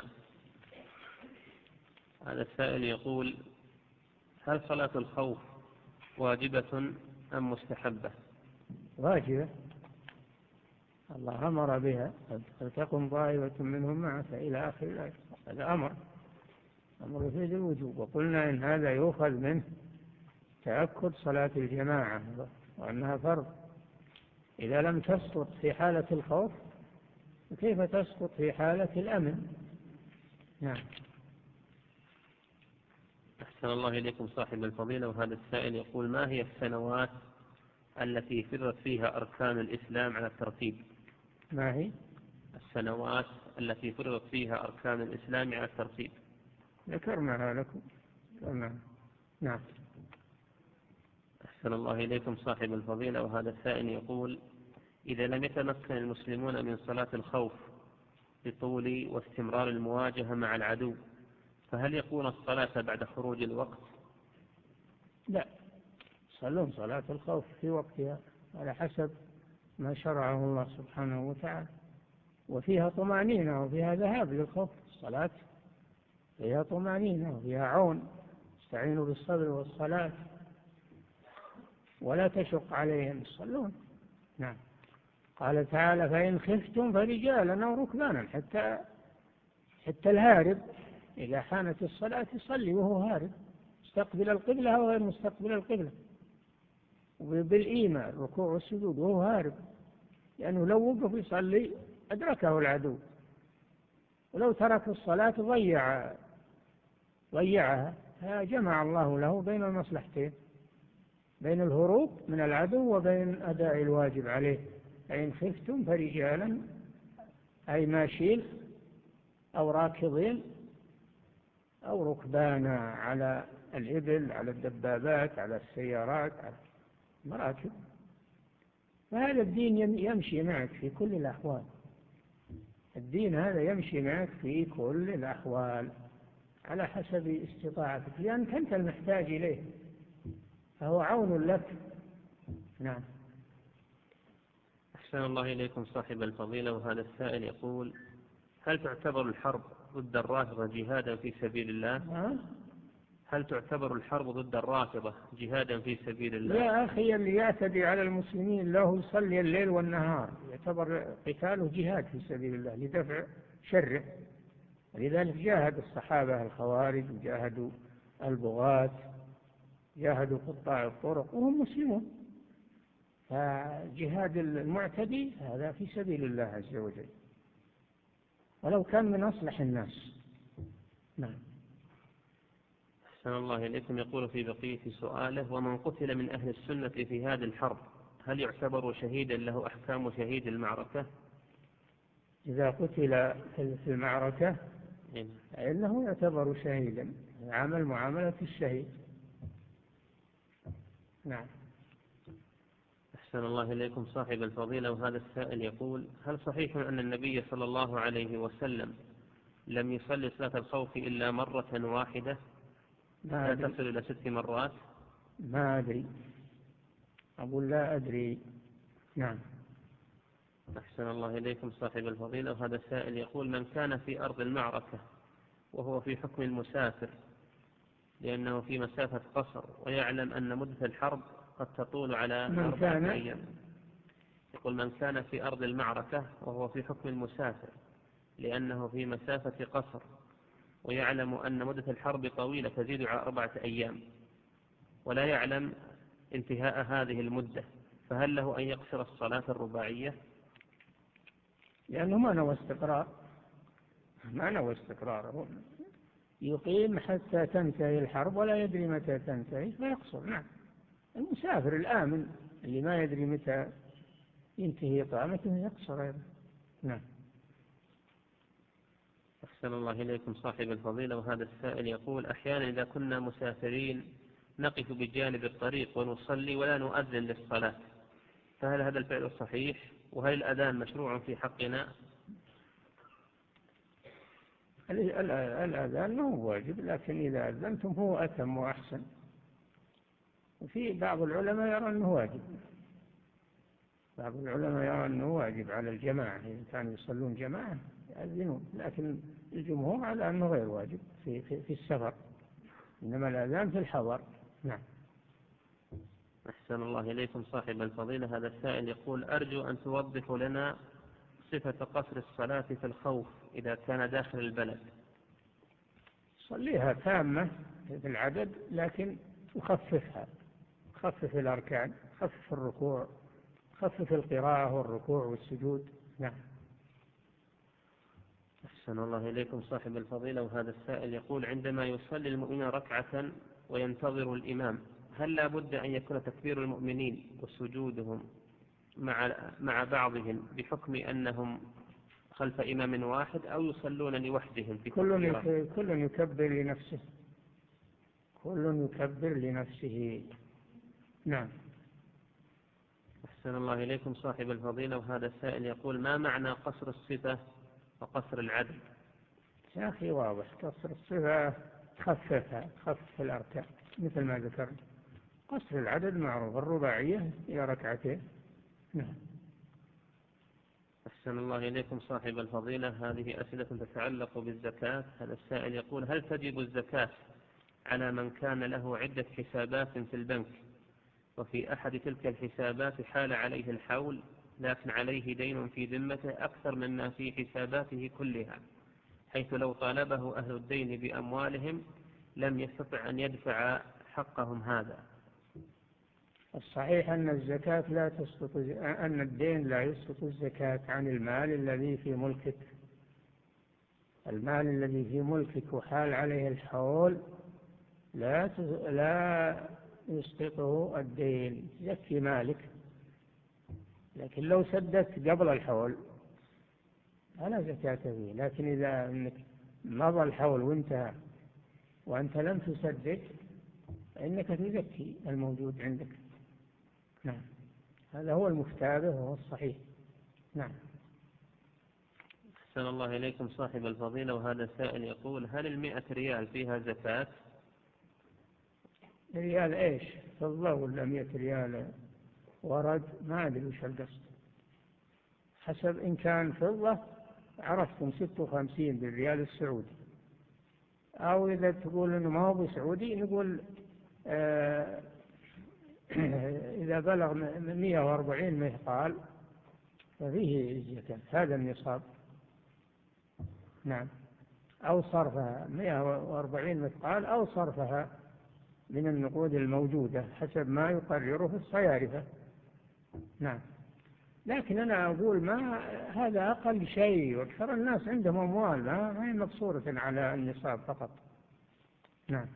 هذا السائل يقول: هل صلاة الخوف واجبة أم مستحبة؟ واجبة، الله أمر بها، فلتكن طائفة منهم معك إلى آخر الآية. هذا أمر أمر يفيد الوجوب، وقلنا إن هذا يؤخذ منه تأكد صلاة الجماعة وأنها فرض. إذا لم تسقط في حالة الخوف فكيف تسقط في حالة الأمن؟ نعم. أحسن الله إليكم صاحب الفضيلة. وهذا السائل يقول: ما هي السنوات التي فرت فيها أركان الإسلام على الترتيب؟ ما هي السنوات التي فرت فيها أركان الإسلام على الترتيب؟ ذكرناها لكم. ذكرناها. نعم. أحسن الله إليكم صاحب الفضيلة. وهذا السائل يقول: إذا لم يتمكن المسلمون من صلاة الخوف بطول واستمرار المواجهة مع العدو، فهل يكون الصلاة بعد خروج الوقت؟ لا، صلون صلاة الخوف في وقتها على حسب ما شرعه الله سبحانه وتعالى، وفيها طمأنينة وفيها ذهاب للخوف. الصلاة فيها طمأنينة وفيها عون، استعينوا بالصبر والصلاة ولا تشق عليهم يصلون. نعم. قال تعالى: فإن خفتم فرجالا أو ركبانا. حتى حتى الهارب إذا حانت الصلاة يصلي وهو هارب، مستقبل القبلة أو غير مستقبل القبلة، وبالإيمان الركوع والسجود وهو هارب، لأنه لو وقف يصلي أدركه العدو، ولو ترك الصلاة ضيع ضيعها، فجمع الله له بين المصلحتين، بين الهروب من العدو وبين أداء الواجب عليه. فإن خفتم فرجالا، أي ماشين أو راكضين أو ركبانا على الإبل، على الدبابات، على السيارات، على المراكب. فهذا الدين يمشي معك في كل الأحوال، الدين هذا يمشي معك في كل الأحوال على حسب استطاعتك، لأنك أنت المحتاج إليه، فهو عون لك. نعم. أحسن الله إليكم صاحب الفضيلة. وهذا السائل يقول: هل تعتبر الحرب ضد الرافضة جهادا في سبيل الله؟ أه؟ هل تعتبر الحرب ضد الرافضة جهادا في سبيل الله؟ يا أخي، اللي يعتدي على المسلمين له يصلي الليل والنهار، يعتبر قتاله جهاد في سبيل الله لدفع شره. لذلك جاهد الصحابة الخوارج، وجاهدوا البغاة، جاهدوا قطاع الطرق وهم مسلمون. فجهاد المعتدي هذا في سبيل الله عز وجل، ولو كان من أصلح الناس. نعم. أحسن الله إليكم. يقول في بقية سؤاله: ومن قتل من أهل السنة في هذه الحرب هل يعتبر شهيدا له أحكام شهيد المعركة؟ إذا قتل في المعركة فإنه يعتبر شهيدا، عمل معاملة الشهيد. نعم. أحسن الله إليكم صاحب الفضيلة. وهذا السائل يقول: هل صحيح أن النبي صلى الله عليه وسلم لم يصلي صلاة الخوف إلا مرة واحدة لا تصل إلى ست مرات؟ ما أدري، أقول لا أدري. نعم. أحسن الله إليكم صاحب الفضيلة. وهذا السائل يقول: من كان في أرض المعركة وهو في حكم المسافر لأنه في مسافة قصر ويعلم أن مدة الحرب قد تطول على أربعة أيام. يقول: من كان في أرض المعركة وهو في حكم المسافر لأنه في مسافة قصر ويعلم أن مدة الحرب طويلة تزيد على أربعة أيام ولا يعلم انتهاء هذه المدة، فهل له أن يقصر الصلاة الرباعية؟ لأنه ما نوى استقرار، ما نوى استقرار، يقيم حتى تنتهي الحرب ولا يدري متى تنتهي فيقصر. نعم. المسافر الآمن اللي ما يدري متى ينتهي إقامته يقصر أيضا. نعم. أحسن الله إليكم صاحب الفضيلة. وهذا السائل يقول: أحيانا إذا كنا مسافرين نقف بجانب الطريق ونصلي ولا نؤذن للصلاة، فهل هذا الفعل صحيح؟ وهل الأذان مشروع في حقنا؟ الأذان ما هو واجب، لكن إذا أذنتم هو أتم وأحسن. وفي بعض العلماء يرى أنه واجب، بعض العلماء يرى أنه واجب على الجماعة، إذا كانوا يصلون جماعة يأذنون، لكن الجمهور على أنه غير واجب في, في, في السفر، إنما الأذان في الحضر. نعم. أحسن الله إليكم صاحب الفضيلة. هذا السائل يقول: أرجو أن توضح لنا صفة قصر الصلاة في الخوف إذا كان داخل البلد. صليها تامة في العدد، لكن تخففها، تخفف الأركان، تخفف الركوع، تخفف القراءة والركوع والسجود. نعم. أحسن الله إليكم صاحب الفضيلة. وهذا السائل يقول: عندما يصلي المؤمن ركعة وينتظر الإمام هل لا بد أن يكون تكبير المؤمنين وسجودهم مع مع بعضهم بحكم أنهم خلف إمام واحد، أو يصلون لوحدهم في كل كل يكبر لنفسه، كل يكبر لنفسه. نعم. أحسن الله إليكم صاحب الفضيلة. وهذا السائل يقول: ما معنى قصر الصفة وقصر العدد؟ يا أخي واضح، قصر الصفة تخففها، تخفف الأركان مثل ما ذكرت. قصر العدد معروف، الرباعية إلى ركعتين. نعم. أحسن الله إليكم صاحب الفضيلة. هذه أسئلة تتعلق بالزكاة. هذا السائل يقول: هل تجب الزكاة على من كان له عدة حسابات في البنك وفي أحد تلك الحسابات حال عليه الحول لكن عليه دين في ذمته أكثر مما في حساباته كلها، حيث لو طالبه أهل الدين بأموالهم لم يستطع أن يدفع حقهم هذا؟ الصحيح أن الزكاة لا تسقط، أن الدين لا يسقط الزكاة عن المال الذي في ملكك، المال الذي في ملكك وحال عليه الحول لا لا يسقطه الدين، يزكي مالك. لكن لو سددت قبل الحول فلا زكاة فيه. لكن إذا أنك مضى الحول وانتهى وأنت لم تسدد فإنك تزكي الموجود عندك. نعم، هذا هو المفتى وهو الصحيح. نعم. أحسن الله إليكم صاحب الفضيلة، وهذا سائل يقول: هل المئة ريال فيها زكاة؟ ريال إيش؟ فضة ولا مئة ريال ورد؟ ما أدري وش القصد. حسب، إن كان فضة عرفتم ستة وخمسين بالريال السعودي، أو إذا تقول إنه ما هو بسعودي نقول آه إذا بلغ مئة وأربعين مثقال ففيه الزكاة، هذا النصاب. نعم، أو صرفها مئة وأربعين مثقال أو صرفها من النقود الموجودة حسب ما يقرره في الصيارفة. نعم. لكن أنا أقول ما هذا أقل شيء، وأكثر الناس عندهم أموال ما هي مقصورة على النصاب فقط. نعم.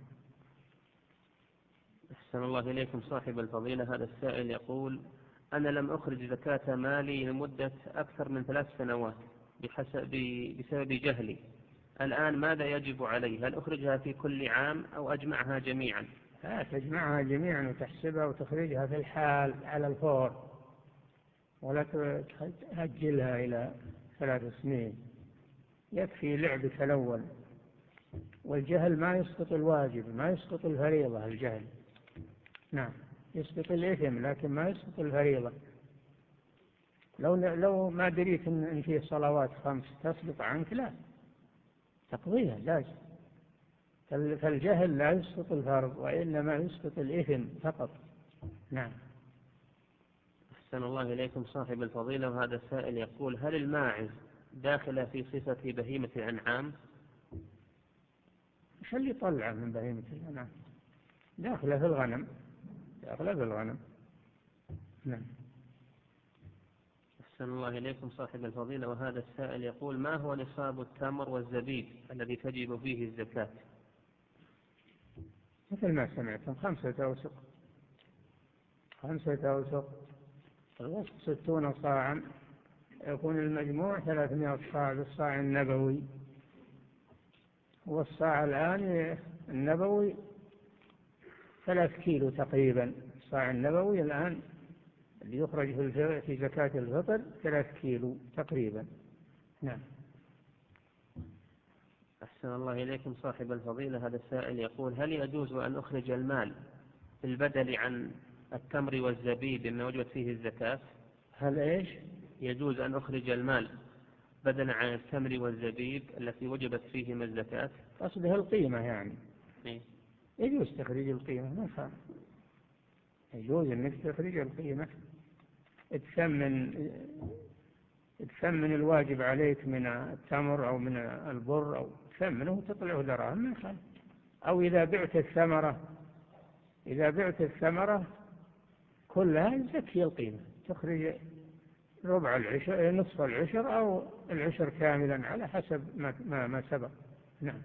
أحسن الله إليكم صاحب الفضيلة، هذا السائل يقول: أنا لم أخرج زكاة مالي لمدة أكثر من ثلاث سنوات بحسب بسبب جهلي، الآن ماذا يجب علي؟ هل أخرجها في كل عام أو أجمعها جميعا؟ لا، تجمعها جميعا وتحسبها وتخرجها في الحال على الفور، ولا تأجلها إلى ثلاث سنين. يكفي لعبك الأول. والجهل ما يسقط الواجب، ما يسقط الفريضة الجهل. نعم، يسقط الإثم لكن ما يسقط الفريضة. لو لو ما دريت إن فيه صلوات خمس تسقط عنك، لا تقضيها لازم. فالجهل لا يسقط الفرض وإنما يسقط الإثم فقط. نعم. أحسن الله إليكم صاحب الفضيلة، وهذا السائل يقول: هل الماعز داخلة في صفة بهيمة الأنعام؟ وش اللي طلع من بهيمة الأنعام؟ داخلة في الغنم، داخلة في الغنم. نعم. أحسن الله إليكم صاحب الفضيلة، وهذا السائل يقول: ما هو نصاب التمر والزبيب الذي تجب فيه الزكاة؟ مثل ما سمعتم، خمسة أوسق. خمسة أوسق، الوسق ستون صاعا، يكون المجموع ثلاثمائة صاع بالصاع النبوي. والصاع الآن النبوي ثلاث كيلو تقريبا. الصاع النبوي الآن اللي يخرج في زكاة الفطر ثلاث كيلو تقريبا. نعم. أحسن الله إليكم صاحب الفضيلة، هذا السائل يقول: هل يجوز أن أخرج المال في البدل عن التمر والزبيب مما وجبت فيه الزكاة؟ هل إيش؟ يجوز أن أخرج المال بدلا عن التمر والزبيب التي وجبت فيهما الزكاة؟ قصده القيمة يعني. إيه؟ يجوز تخريج القيمة، ما فهم. يجوز أنك تخرج القيمة، تثمن تثمن الواجب عليك من التمر أو من البر، أو تثمنه وتطلعه دراهم، ما يخالف. أو إذا بعت الثمرة إذا بعت الثمرة كلها زكي القيمة، تخرج ربع العشر، نصف العشر، أو العشر كاملا على حسب ما ما, ما سبق. نعم.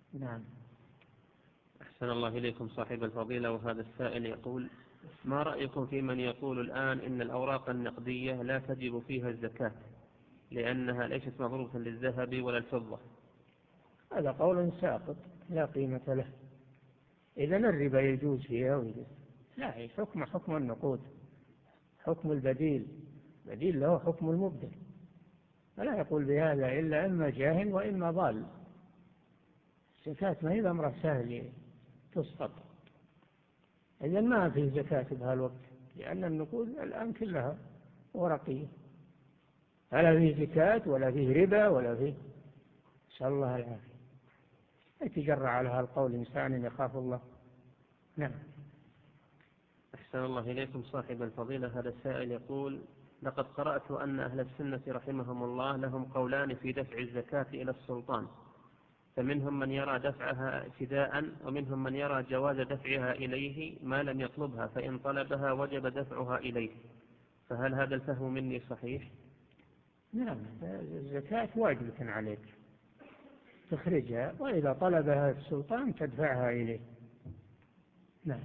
نعم. أحسن الله إليكم صاحب الفضيلة، وهذا السائل يقول: ما رأيكم في من يقول الآن إن الأوراق النقدية لا تجب فيها الزكاة لأنها ليست مضروبة للذهب ولا الفضة؟ هذا قول ساقط لا قيمة له. إذن الربا يجوز فيها ويجوز. لا، حكم حكم النقود، حكم البديل، بديل له حكم المبدل. فلا يقول بهذا إلا إما جاهل وإما ضال. الزكاة ما هي أمر سهل تسقط. إذن ما في زكاة بهالوقت، لأن النقود الآن كلها ورقية، فلا فيه زكاة ولا فيه ربا ولا فيه. نسأل الله العافية. يتجرع على هالقول إنسان يخاف الله. نعم. أحسن الله إليكم صاحب الفضيلة، هذا السائل يقول: لقد قرأت أن أهل السنة رحمهم الله لهم قولان في دفع الزكاة إلى السلطان، فمنهم من يرى دفعها ابتداء، ومنهم من يرى جواز دفعها إليه ما لم يطلبها، فإن طلبها وجب دفعها إليه، فهل هذا الفهم مني صحيح؟ نعم، الزكاة واجبة عليك تخرجها، وإذا طلبها السلطان تدفعها إليه. نعم.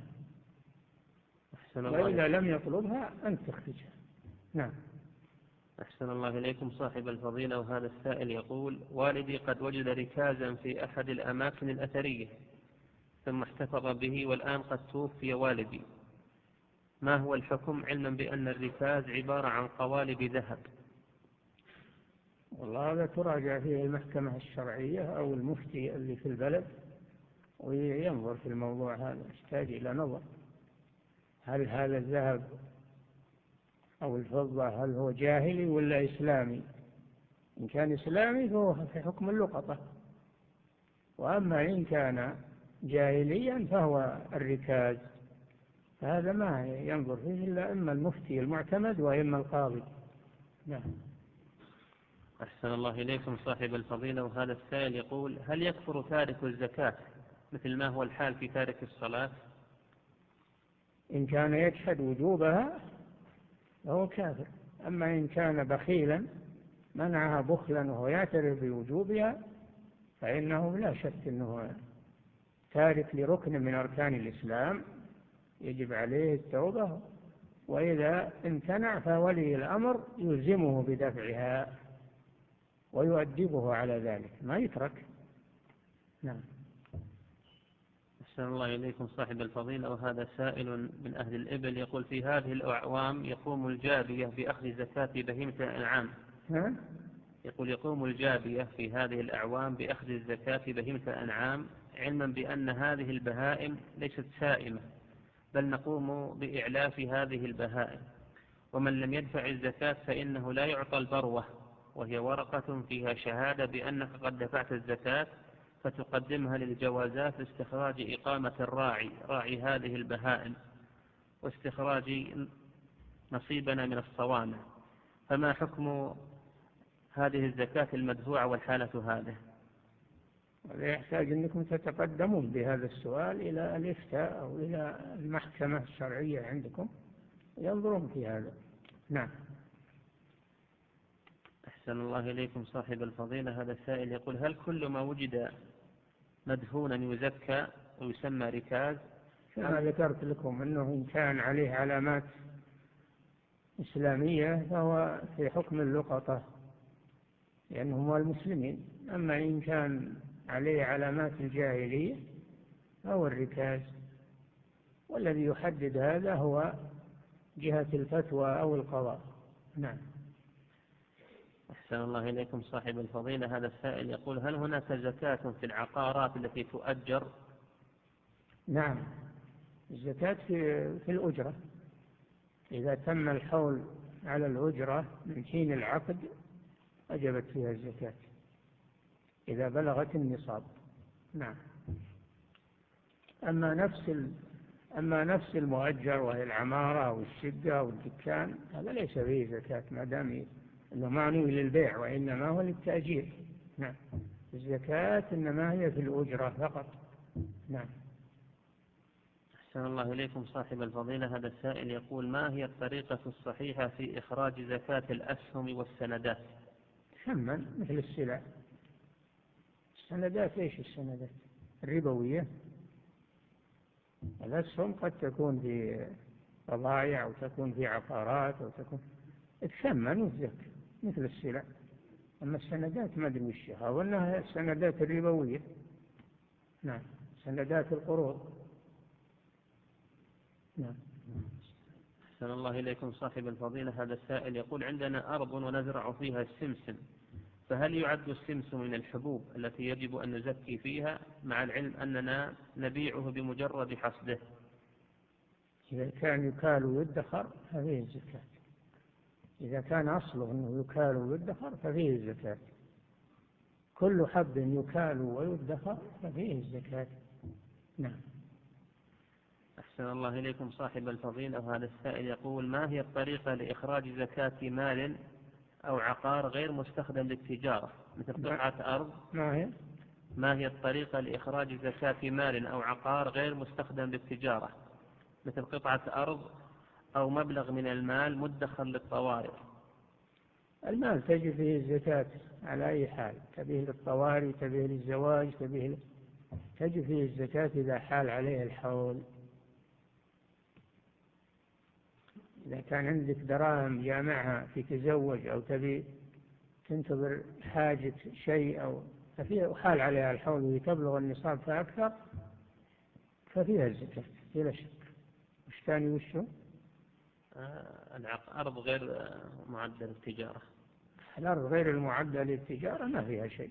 وإذا لم يطلبها أنت تخرجها. نعم. أحسن الله إليكم صاحب الفضيلة، وهذا السائل يقول: والدي قد وجد ركازا في أحد الأماكن الأثرية ثم احتفظ به، والآن قد توفي والدي، ما هو الحكم علما بأن الركاز عبارة عن قوالب ذهب؟ والله هذا تراجع فيه المحكمة الشرعية أو المفتي اللي في البلد وينظر في الموضوع هذا، يحتاج إلى نظر. هل هذا الذهب أو الفضة هل هو جاهلي ولا إسلامي؟ إن كان إسلامي فهو في حكم اللقطة، وأما إن كان جاهليا فهو الركاز، فهذا ما ينظر فيه إلا إما المفتي المعتمد وإما القاضي. نعم. أحسن الله إليكم صاحب الفضيلة، وهذا السائل يقول: هل يكفر تارك الزكاة مثل ما هو الحال في تارك الصلاة؟ إن كان يجحد وجوبها فهو كافر، أما إن كان بخيلا منعها بخلا وهو يعترف بوجوبها فإنه لا شك أنه تارك لركن من أركان الإسلام يجب عليه التوبة، وإذا امتنع فولي الأمر يلزمه بدفعها ويؤدبه على ذلك، ما يترك. نعم. أحسن الله إليكم صاحب الفضيلة، وهذا سائل من أهل الإبل يقول: في هذه الأعوام يقوم الجابية بأخذ زكاة بهيمة الأنعام. ها؟ يقول: يقوم الجابية في هذه الأعوام بأخذ الزكاة بهيمة الأنعام، علما بأن هذه البهائم ليست سائمة، بل نقوم بإعلاف هذه البهائم، ومن لم يدفع الزكاة فإنه لا يعطى البروة، وهي ورقة فيها شهادة بأنك قد دفعت الزكاة، فتقدمها للجوازات لاستخراج إقامة الراعي راعي هذه البهائم واستخراج نصيبنا من الصوامع، فما حكم هذه الزكاة المدفوعة والحالة هذه؟ يحتاج أنكم تتقدمون بهذا السؤال إلى الإفتاء أو إلى المحكمة الشرعية عندكم ينظرون في هذا. نعم. أحسن الله إليكم صاحب الفضيلة، هذا السائل يقول: هل كل ما وجد مدفونا يزكى ويسمى ركاز؟ كما ذكرت لكم أنه إن كان عليه علامات إسلامية فهو في حكم اللقطة لأنهم المسلمين، أما إن كان عليه علامات الجاهلية فهو الركاز، والذي يحدد هذا هو جهة الفتوى أو القضاء. نعم. أحسن الله إليكم صاحب الفضيلة، هذا السائل يقول: هل هناك زكاة في العقارات التي تؤجر؟ نعم، الزكاة في, في الأجرة، إذا تم الحول على الأجرة من حين العقد وجبت فيها الزكاة إذا بلغت النصاب. نعم. أما نفس ال... أما نفس المؤجر وهي العمارة والشقة والدكان هذا ليس فيه زكاة ما دام أنه معنوي للبيع وإنما هو للتأجير. نعم. الزكاة إنما هي في الأجرة فقط. نعم. أحسن الله إليكم صاحب الفضيلة، هذا السائل يقول: ما هي الطريقة الصحيحة في إخراج زكاة الأسهم والسندات؟ ثمن مثل السلع. السندات إيش السندات؟ الربوية. الأسهم قد تكون في بضائع أو تكون في عقارات أو تكون تثمن وتزكى مثل السلع. أما السندات ما أدري وشها، وأنها السندات الربوية. نعم، سندات القروض. نعم. أحسن الله إليكم صاحب الفضيلة. هذا السائل يقول: عندنا أرض ونزرع فيها السمسم، فهل يعد السمسم من الحبوب التي يجب أن نزكي فيها، مع العلم أننا نبيعه بمجرد حصده؟ إذا كان يكال ويدخر ففيه الزكاة. إذا كان أصله أنه يكال ويدخر ففيه الزكاة. كل حب يكال ويدخر ففيه الزكاة. نعم. أحسن الله إليكم صاحب الفضيلة. وهذا السائل يقول: ما هي الطريقة لإخراج زكاة مال أو عقار غير مستخدم للتجارة، مثل قطعة أرض؟ ما هي ما هي الطريقة لإخراج زكاة مال أو عقار غير مستخدم للتجارة، مثل قطعة أرض أو مبلغ من المال مدخر للطوارئ؟ المال تجي فيه الزكاة على أي حال، تبيه للطوارئ، تبيه للزواج، تبيه تجي فيه الزكاة إذا حال عليه الحول. إذا كان عندك دراهم جامعها في تزوج أو تبي تنتظر حاجة شيء أو ففيها حال عليها الحول وتبلغ النصاب فأكثر ففيها الزكاة بلا شك. وش ثاني وشو؟ آه الأرض غير معدل التجارة. الأرض غير المعدة للتجارة ما فيها شيء.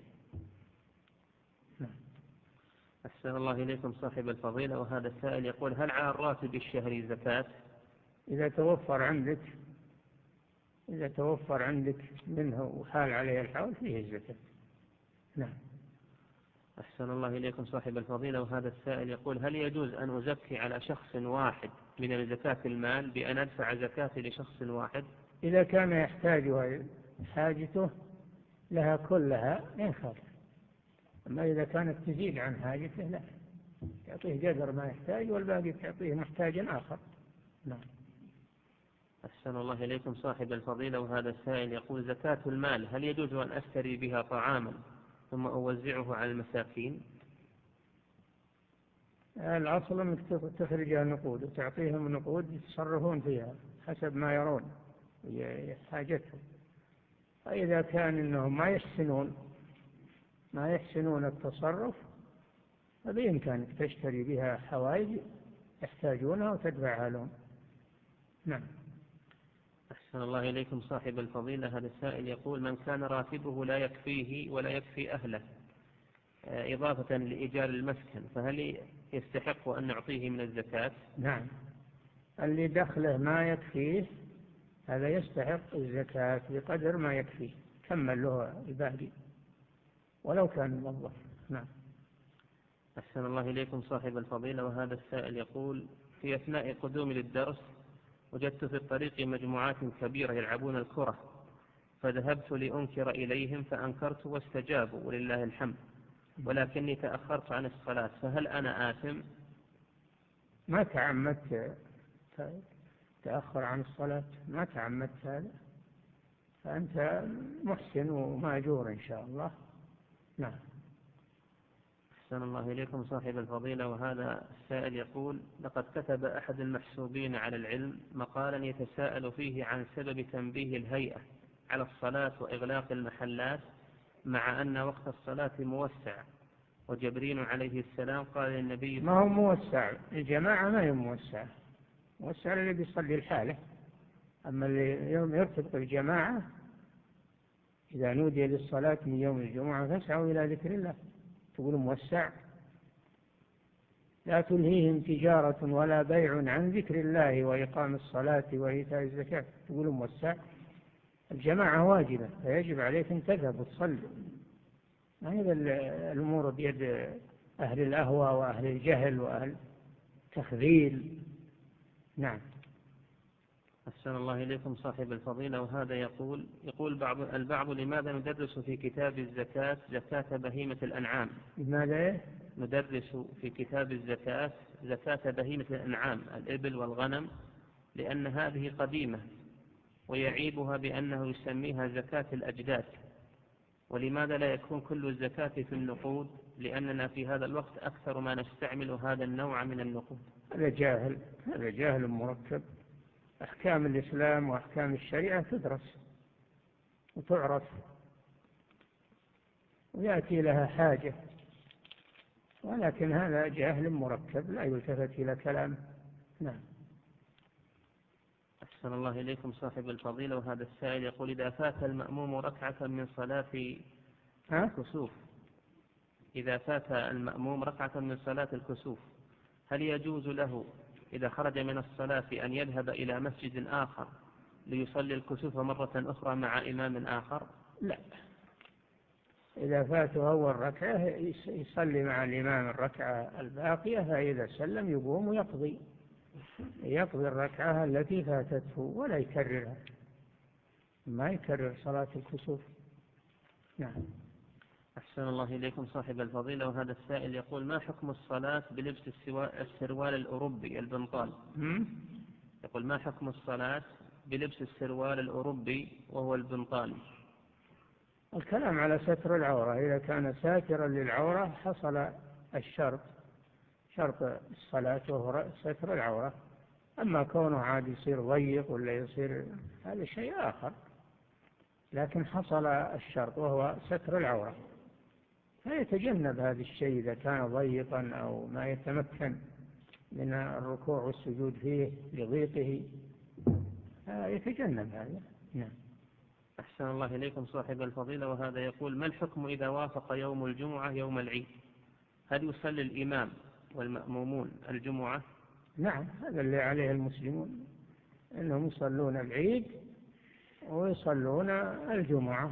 أحسن الله إليكم صاحب الفضيلة. وهذا السائل يقول: هل على الراتب الشهري زكاة؟ إذا توفر عندك إذا توفر عندك منه وحال عليه الحول فيه الزكاة. نعم. أحسن الله إليكم صاحب الفضيلة. وهذا السائل يقول: هل يجوز أن أزكي على شخص واحد من زكاة المال بأن أدفع زكاة لشخص واحد؟ إذا كان يحتاجها حاجته لها كلها لا يخالف. أما إذا كانت تزيد عن حاجته لا، تعطيه قدر ما يحتاج والباقي تعطيه محتاجا آخر. نعم. أحسن الله إليكم صاحب الفضيلة. وهذا السائل يقول: زكاة المال هل يجوز أن أشتري بها طعاما ثم أوزعه على المساكين؟ الأصل أنك تخرجها نقود وتعطيهم نقود يتصرفون فيها حسب ما يرون حاجتهم. فإذا كان إنهم ما يحسنون ما يحسنون التصرف فبإمكانك تشتري بها حوائج يحتاجونها وتدفعها لهم. نعم. أحسن الله إليكم صاحب الفضيلة. هذا السائل يقول: من كان راتبه لا يكفيه ولا يكفي أهله إضافة لإيجار المسكن، فهل يستحق أن نعطيه من الزكاة؟ نعم. اللي دخله ما يكفيه هذا يستحق الزكاة بقدر ما يكفيه، كمل له الباقي ولو كان موظف. نعم. أحسن الله إليكم صاحب الفضيلة. وهذا السائل يقول: في أثناء قدومي للدرس وجدت في الطريق مجموعات كبيرة يلعبون الكرة، فذهبت لأنكر إليهم فأنكرت واستجابوا ولله الحمد، ولكني تأخرت عن الصلاة، فهل أنا آثم؟ ما تعمدت تأخر عن الصلاة، ما تعمدت هذا، فأنت محسن ومأجور إن شاء الله. نعم. أحسن الله إليكم صاحب الفضيلة. وهذا السائل يقول: لقد كتب أحد المحسوبين على العلم مقالا يتساءل فيه عن سبب تنبيه الهيئة على الصلاة وإغلاق المحلات مع أن وقت الصلاة موسع، وجبريل عليه السلام قال للنبي: ما هو موسع، الجماعة ما هي موسع، موسع اللي بيصلي الحالة. أما اللي يوم يرتبط الجماعة إذا نودي للصلاة من يوم الجمعة فاسعوا إلى ذكر الله، تقول موسع. لا تلهيهم تجارة ولا بيع عن ذكر الله وإقام الصلاة وإيتاء الزكاة، تقول موسع. الجماعة واجبة فيجب عليك أن تذهب وتصلي. ما هي الأمور بيد أهل الأهوى وأهل الجهل وأهل التخذيل. نعم. أحسن الله إليكم صاحب الفضيلة. وهذا يقول يقول بعض البعض: لماذا ندرس في كتاب الزكاة زكاة بهيمة الأنعام؟ لماذا ندرس في كتاب الزكاة زكاة بهيمة الأنعام الإبل والغنم، لأن هذه قديمة، ويعيبها بأنه يسميها زكاة الأجداد، ولماذا لا يكون كل الزكاة في النقود؟ لأننا في هذا الوقت أكثر ما نستعمل هذا النوع من النقود. هذا جاهل، هذا جاهل مركب. أحكام الإسلام وأحكام الشريعة تدرس وتعرف ويأتي لها حاجة، ولكن هذا جاهل مركب لا يلتفت إلى كلامه. نعم. أحسن الله إليكم صاحب الفضيلة. وهذا السائل يقول: إذا فات المأموم ركعة من صلاة الكسوف إذا فات المأموم ركعة من صلاة الكسوف هل يجوز له إذا خرج من الصلاة أن يذهب إلى مسجد آخر ليصلي الكسوف مرة أخرى مع إمام آخر؟ لا، إذا فاته أول ركعة يصلي مع الإمام الركعة الباقية، فإذا سلم يقوم ويقضي يقضي الركعة التي فاتته ولا يكررها، ما يكرر صلاة الكسوف. نعم. أحسن الله إليكم صاحب الفضيلة. وهذا السائل يقول: ما حكم الصلاة بلبس السروال الأوروبي البنطال؟ يقول: ما حكم الصلاة بلبس السروال الأوروبي وهو البنطال؟ الكلام على ستر العورة. إذا كان ساترا للعورة حصل الشرط، شرط الصلاة وهو ستر العورة. أما كونه عاد يصير ضيق ولا يصير، هذا شيء آخر، لكن حصل الشرط وهو ستر العورة، فيتجنب هذا الشيء إذا كان ضيقا أو ما يتمكن من الركوع والسجود فيه لضيقه، يتجنب هذا. نعم. أحسن الله إليكم صاحب الفضيلة. وهذا يقول: ما الحكم إذا وافق يوم الجمعة يوم العيد؟ هل يصلي الإمام والمأمومون الجمعة؟ نعم، هذا اللي عليه المسلمون، أنهم يصلون العيد ويصلون الجمعة.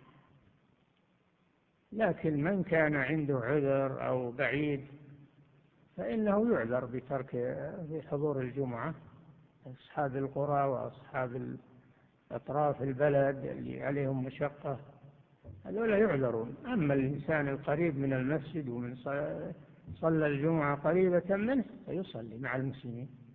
لكن من كان عنده عذر أو بعيد فإنه يعذر بترك بحضور الجمعة. أصحاب القرى وأصحاب أطراف البلد اللي عليهم مشقة هذولا يعذرون. أما الإنسان القريب من المسجد ومن صلى الجمعة قريبة منه فيصلي مع المسلمين.